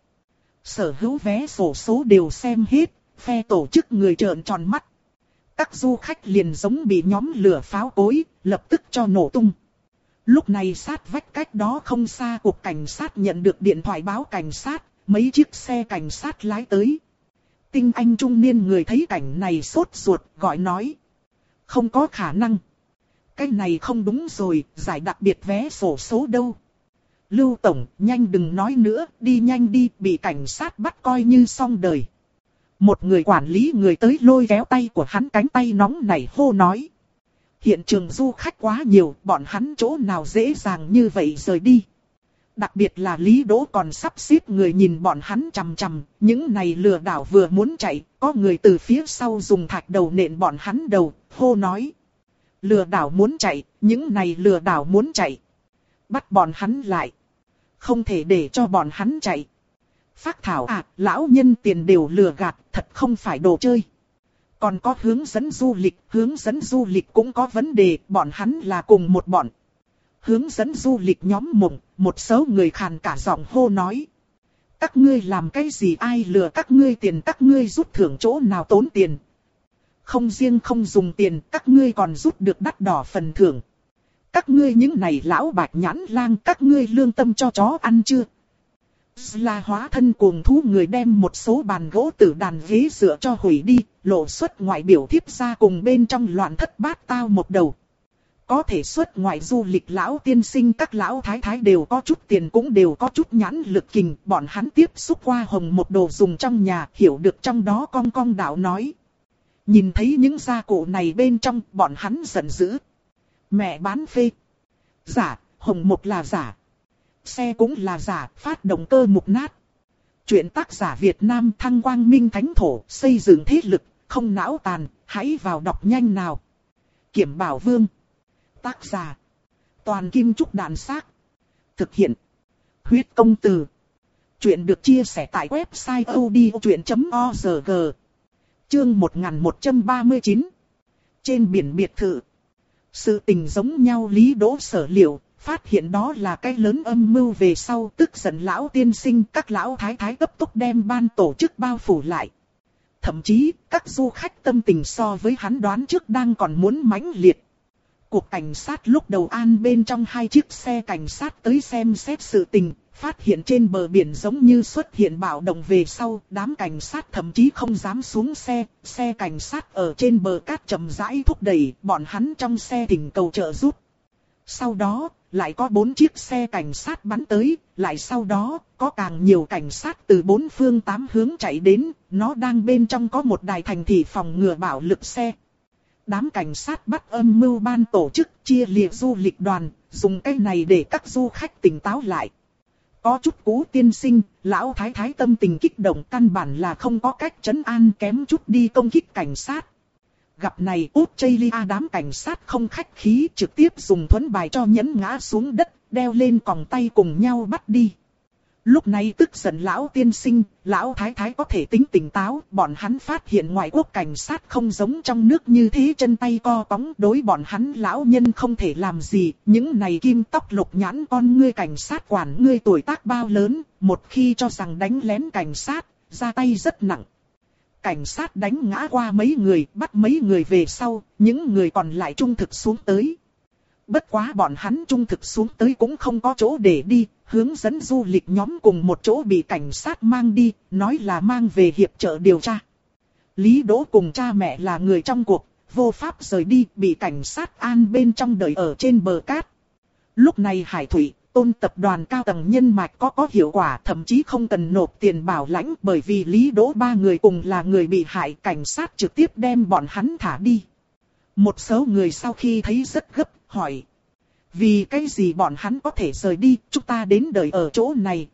Sở hữu vé sổ số đều xem hết, phe tổ chức người trợn tròn mắt. Các du khách liền giống bị nhóm lửa pháo cối, lập tức cho nổ tung. Lúc này sát vách cách đó không xa cục cảnh sát nhận được điện thoại báo cảnh sát, mấy chiếc xe cảnh sát lái tới. Tinh anh trung niên người thấy cảnh này sốt ruột, gọi nói. Không có khả năng. Cái này không đúng rồi, giải đặc biệt vé sổ số đâu. Lưu Tổng, nhanh đừng nói nữa, đi nhanh đi, bị cảnh sát bắt coi như xong đời. Một người quản lý người tới lôi kéo tay của hắn, cánh tay nóng nảy hô nói. Hiện trường du khách quá nhiều, bọn hắn chỗ nào dễ dàng như vậy rời đi. Đặc biệt là Lý Đỗ còn sắp xếp người nhìn bọn hắn chằm chằm, những này lừa đảo vừa muốn chạy, có người từ phía sau dùng thạch đầu nện bọn hắn đầu, hô nói. Lừa đảo muốn chạy, những này lừa đảo muốn chạy. Bắt bọn hắn lại. Không thể để cho bọn hắn chạy. Phác thảo à, lão nhân tiền đều lừa gạt, thật không phải đồ chơi. Còn có hướng dẫn du lịch, hướng dẫn du lịch cũng có vấn đề, bọn hắn là cùng một bọn. Hướng dẫn du lịch nhóm mộng, một số người khàn cả giọng hô nói. Các ngươi làm cái gì, ai lừa các ngươi tiền, các ngươi rút thưởng chỗ nào tốn tiền. Không riêng không dùng tiền, các ngươi còn rút được đắt đỏ phần thưởng. Các ngươi những này lão bạch nhãn lang, các ngươi lương tâm cho chó ăn chưa? Là hóa thân cuồng thú người đem một số bàn gỗ tử đàn ghế dựa cho hủy đi, lộ xuất ngoại biểu thiếp ra cùng bên trong loạn thất bát tao một đầu. Có thể xuất ngoại du lịch lão tiên sinh, các lão thái thái đều có chút tiền cũng đều có chút nhãn lực kình, bọn hắn tiếp xúc qua hồng một đồ dùng trong nhà, hiểu được trong đó cong cong đạo nói. Nhìn thấy những gia cụ này bên trong, bọn hắn giận dữ. Mẹ bán phê. Giả, hồng một là giả. Xe cũng là giả, phát động cơ mục nát. Chuyện tác giả Việt Nam Thăng Quang Minh Thánh Thổ, xây dựng thế lực, không não tàn, hãy vào đọc nhanh nào. Kiểm Bảo Vương. Tác giả. Toàn Kim Trúc Đàn Xác. Thực hiện. Huyết Công Từ. Chuyện được chia sẻ tại website odchuyện chấm org. Chương một nghìn một trăm ba mươi chín. Trên biển biệt thự. Sự tình giống nhau Lý Đỗ sở liệu, phát hiện đó là cái lớn âm mưu về sau, tức giận lão tiên sinh, các lão thái thái cấp tốc đem ban tổ chức bao phủ lại. Thậm chí, các du khách tâm tình so với hắn đoán trước đang còn muốn mãnh liệt. Cuộc cảnh sát lúc đầu an bên trong hai chiếc xe cảnh sát tới xem xét sự tình, phát hiện trên bờ biển giống như xuất hiện bạo động về sau, đám cảnh sát thậm chí không dám xuống xe, xe cảnh sát ở trên bờ cát chậm rãi thúc đẩy, bọn hắn trong xe thỉnh cầu trợ giúp. Sau đó, lại có bốn chiếc xe cảnh sát bắn tới, lại sau đó, có càng nhiều cảnh sát từ bốn phương tám hướng chạy đến, nó đang bên trong có một đài thành thị phòng ngừa bạo lực xe. Đám cảnh sát bắt âm mưu ban tổ chức chia liệt du lịch đoàn, dùng cái này để các du khách tỉnh táo lại. Có chút cú tiên sinh, lão thái thái tâm tình kích động căn bản là không có cách trấn an, kém chút đi công kích cảnh sát. Gặp này Australia đám cảnh sát không khách khí, trực tiếp dùng thuẫn bài cho nhấn ngã xuống đất, đeo lên còng tay cùng nhau bắt đi. Lúc này tức giận lão tiên sinh, lão thái thái có thể tính tỉnh táo, bọn hắn phát hiện ngoại quốc cảnh sát không giống trong nước như thế chân tay co cóng, đối bọn hắn lão nhân không thể làm gì, những này kim tóc lục nhãn con ngươi cảnh sát quản ngươi tuổi tác bao lớn, một khi cho rằng đánh lén cảnh sát, ra tay rất nặng. Cảnh sát đánh ngã qua mấy người, bắt mấy người về sau, những người còn lại trung thực xuống tới. Bất quá bọn hắn trung thực xuống tới cũng không có chỗ để đi, hướng dẫn du lịch nhóm cùng một chỗ bị cảnh sát mang đi, nói là mang về hiệp trợ điều tra. Lý Đỗ cùng cha mẹ là người trong cuộc, vô pháp rời đi, bị cảnh sát an bên trong đợi ở trên bờ cát. Lúc này Hải Thủy, Tôn tập đoàn cao tầng nhân mạch có có hiệu quả, thậm chí không cần nộp tiền bảo lãnh, bởi vì Lý Đỗ ba người cùng là người bị hại, cảnh sát trực tiếp đem bọn hắn thả đi. Một số người sau khi thấy rất gấp, hỏi. Vì cái gì bọn hắn có thể rời đi, chúng ta đến đợi ở chỗ này.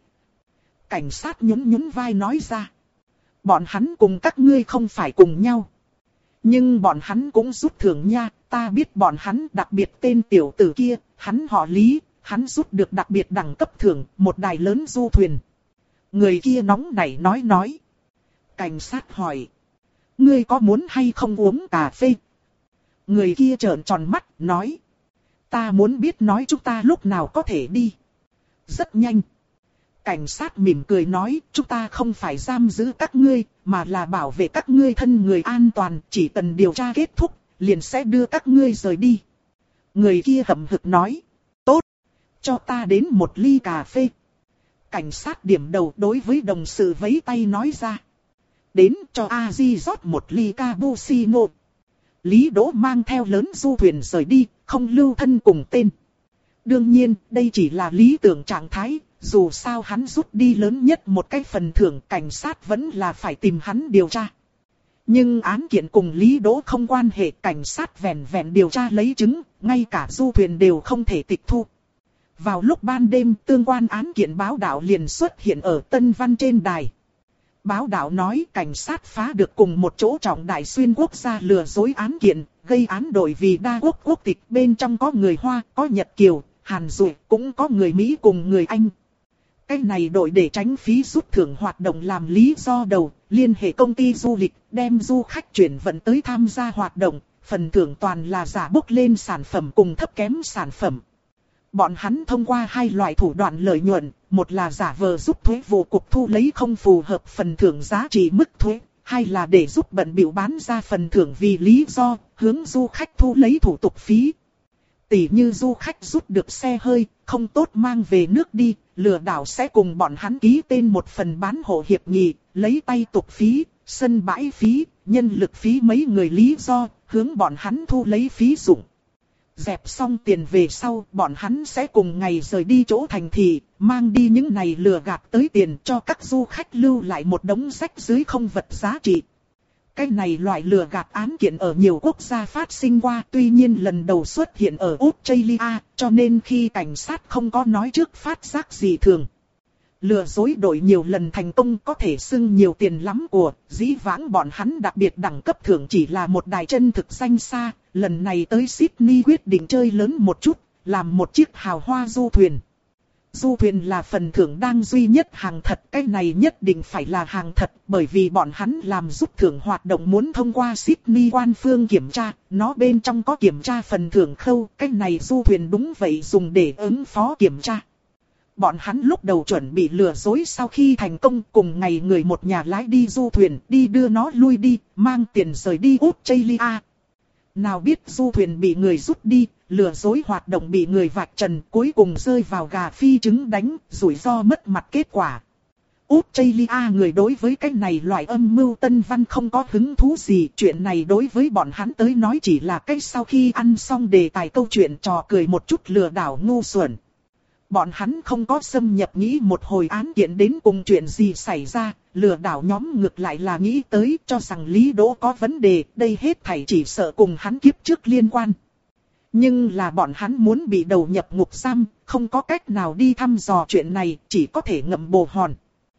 Cảnh sát nhún nhún vai nói ra. Bọn hắn cùng các ngươi không phải cùng nhau. Nhưng bọn hắn cũng rút thưởng nha, ta biết bọn hắn, đặc biệt tên tiểu tử kia, hắn họ Lý, hắn rút được đặc biệt đẳng cấp thưởng, một đài lớn du thuyền. Người kia nóng nảy nói nói. Cảnh sát hỏi. Ngươi có muốn hay không uống cà phê? Người kia trợn tròn mắt, nói. Ta muốn biết nói chúng ta lúc nào có thể đi. Rất nhanh. Cảnh sát mỉm cười nói, chúng ta không phải giam giữ các ngươi, mà là bảo vệ các ngươi thân người an toàn, chỉ cần điều tra kết thúc, liền sẽ đưa các ngươi rời đi. Người kia hậm hực nói, tốt, cho ta đến một ly cà phê. Cảnh sát điểm đầu đối với đồng sự vẫy tay nói ra. Đến cho A-di rót một ly cappuccino. Lý Đỗ mang theo lớn du thuyền rời đi, không lưu thân cùng tên. Đương nhiên, đây chỉ là lý tưởng trạng thái, dù sao hắn rút đi lớn nhất một cái phần thưởng, cảnh sát vẫn là phải tìm hắn điều tra. Nhưng án kiện cùng Lý Đỗ không quan hệ, cảnh sát vẹn vẹn điều tra lấy chứng, ngay cả du thuyền đều không thể tịch thu. Vào lúc ban đêm, tương quan án kiện báo đạo liền xuất hiện ở Tân Văn trên đài. Báo đạo nói cảnh sát phá được cùng một chỗ trọng đại xuyên quốc gia lừa dối án kiện, gây án đổi vì đa quốc quốc tịch, bên trong có người Hoa, có Nhật Kiều, Hàn Duệ, cũng có người Mỹ cùng người Anh. Cái này đội để tránh phí rút thưởng hoạt động làm lý do đầu, liên hệ công ty du lịch, đem du khách chuyển vận tới tham gia hoạt động, phần thưởng toàn là giả bốc lên sản phẩm cùng thấp kém sản phẩm. Bọn hắn thông qua hai loại thủ đoạn lợi nhuận, một là giả vờ giúp thuế vụ cục thu lấy không phù hợp phần thưởng giá trị mức thuế, hai là để giúp bận bịu bán ra phần thưởng vì lý do hướng du khách thu lấy thủ tục phí. Tỷ như du khách rút được xe hơi, không tốt mang về nước đi, lừa đảo sẽ cùng bọn hắn ký tên một phần bán hộ hiệp nghị, lấy tay tục phí, sân bãi phí, nhân lực phí mấy người lý do, hướng bọn hắn thu lấy phí dụng. Dẹp xong tiền về sau, bọn hắn sẽ cùng ngày rời đi chỗ thành thị, mang đi những này lừa gạt tới tiền cho các du khách lưu lại một đống rách dưới không vật giá trị. Cái này loại lừa gạt án kiện ở nhiều quốc gia phát sinh qua, tuy nhiên lần đầu xuất hiện ở Australia, cho nên khi cảnh sát không có nói trước phát giác gì thường. Lừa dối đổi nhiều lần thành công có thể xưng nhiều tiền lắm của, dĩ vãng bọn hắn đặc biệt đẳng cấp thưởng chỉ là một đài chân thực danh xa, lần này tới Sydney quyết định chơi lớn một chút, làm một chiếc hào hoa du thuyền. Du thuyền là phần thưởng đang duy nhất hàng thật, cái này nhất định phải là hàng thật, bởi vì bọn hắn làm giúp thưởng hoạt động muốn thông qua Sydney quan phương kiểm tra, nó bên trong có kiểm tra phần thưởng khâu, cái này du thuyền đúng vậy dùng để ứng phó kiểm tra. Bọn hắn lúc đầu chuẩn bị lừa dối, sau khi thành công cùng ngày người một nhà lái đi du thuyền, đi đưa nó lui đi, mang tiền rời đi Australia. Nào biết du thuyền bị người rút đi, lừa dối hoạt động bị người vạch trần, cuối cùng rơi vào gà phi trứng đánh, rủi ro mất mặt kết quả. Australia người đối với cái này loại âm mưu tân văn không có hứng thú gì, chuyện này đối với bọn hắn tới nói chỉ là cái sau khi ăn xong đề tài câu chuyện trò cười một chút lừa đảo ngu xuẩn. Bọn hắn không có xâm nhập nghĩ một hồi án kiện đến cùng chuyện gì xảy ra, lừa đảo nhóm ngược lại là nghĩ tới cho rằng Lý Đỗ có vấn đề, đây hết thảy chỉ sợ cùng hắn kiếp trước liên quan. Nhưng là bọn hắn muốn bị đầu nhập ngục giam, không có cách nào đi thăm dò chuyện này, chỉ có thể ngậm bồ hòn.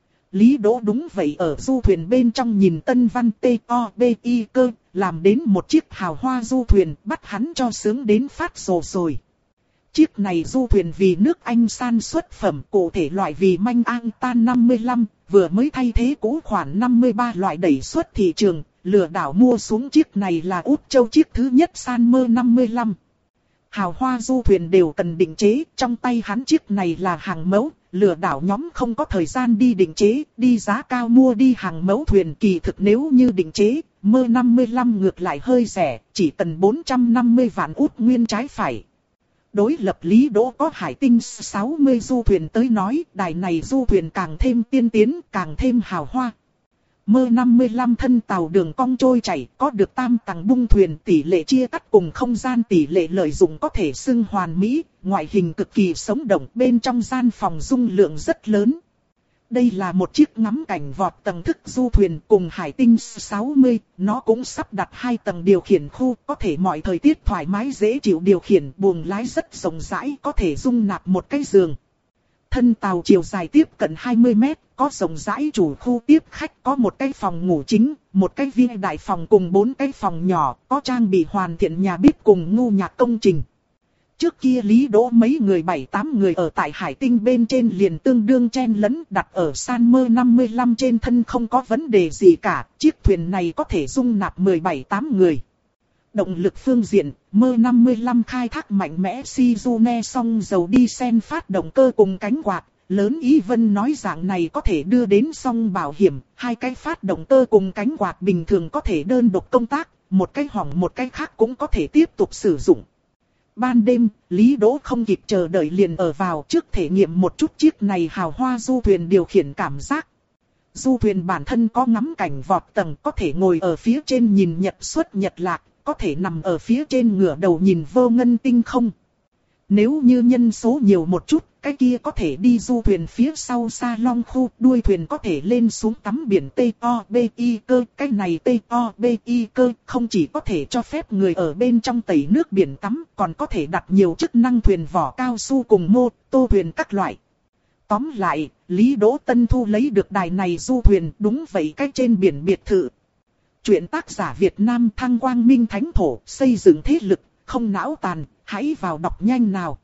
Lý Đỗ đúng vậy ở du thuyền bên trong nhìn Tân Văn T O B I cơ, làm đến một chiếc hào hoa du thuyền, bắt hắn cho sướng đến phát rồ rồi. Chiếc này du thuyền vì nước Anh san xuất phẩm, cụ thể loại vì Manh An Tan năm mươi lăm, vừa mới thay thế cũ khoản năm mươi ba loại đẩy xuất thị trường, lừa đảo mua xuống chiếc này là Út Châu chiếc thứ nhất san mơ năm mươi lăm. Hào hoa du thuyền đều cần định chế, trong tay hắn chiếc này là hàng mẫu, lừa đảo nhóm không có thời gian đi định chế, đi giá cao mua đi hàng mẫu thuyền, kỳ thực nếu như định chế, mơ năm mươi lăm ngược lại hơi rẻ, chỉ cần bốn trăm năm mươi vạn út nguyên trái phải. Đối lập Lý Đỗ có Hải Tinh sáu mươi du thuyền tới nói, đài này du thuyền càng thêm tiên tiến, càng thêm hào hoa. Mơ năm mươi lăm thân tàu đường cong trôi chảy, có được tam tầng bung thuyền, tỷ lệ chia cắt cùng không gian tỷ lệ lợi dụng có thể xưng hoàn mỹ, ngoại hình cực kỳ sống động, bên trong gian phòng dung lượng rất lớn. Đây là một chiếc ngắm cảnh vọt tầng thức du thuyền cùng Hải Tinh sáu mươi, nó cũng sắp đặt hai tầng điều khiển khu, có thể mọi thời tiết thoải mái dễ chịu điều khiển, buồng lái rất rộng rãi, có thể dung nạp một cái giường. Thân tàu chiều dài tiếp cận hai mươi mét, có rộng rãi chủ khu tiếp khách, có một cái phòng ngủ chính, một cái viên đại phòng cùng bốn cái phòng nhỏ, có trang bị hoàn thiện nhà bếp cùng ngu nhạc công trình. Trước kia Lý Đỗ mấy người bảy tám người ở tại Hải Tinh bên trên liền tương đương chen lấn, đặt ở san mơ năm mươi lăm trên thân không có vấn đề gì cả, chiếc thuyền này có thể dung nạp mười bảy tám người. Động lực phương diện, mơ năm mươi lăm khai thác mạnh mẽ Shizune song dầu đi sen phát động cơ cùng cánh quạt, lớn ý Vân nói dạng này có thể đưa đến song bảo hiểm, hai cái phát động cơ cùng cánh quạt bình thường có thể đơn độc công tác, một cái hỏng một cái khác cũng có thể tiếp tục sử dụng. Ban đêm, Lý Đỗ không kịp chờ đợi liền ở vào trước thể nghiệm một chút chiếc này hào hoa du thuyền điều khiển cảm giác. Du thuyền bản thân có ngắm cảnh vọt tầng, có thể ngồi ở phía trên nhìn nhật xuất nhật lạc, có thể nằm ở phía trên ngửa đầu nhìn vô ngân tinh không. Nếu như nhân số nhiều một chút, cái kia có thể đi du thuyền phía sau salon khu, đuôi thuyền có thể lên xuống tắm biển T O B I cơ. Cái này T O B I cơ không chỉ có thể cho phép người ở bên trong tẩy nước biển tắm, còn có thể đặt nhiều chức năng thuyền vỏ cao su cùng mô tô thuyền các loại. Tóm lại, Lý Đỗ Tân Thu lấy được đài này du thuyền, đúng vậy cái trên biển biệt thự. Chuyện tác giả Việt Nam Thăng Quang Minh Thánh Thổ, xây dựng thế lực, không não tàn, hãy vào đọc nhanh nào.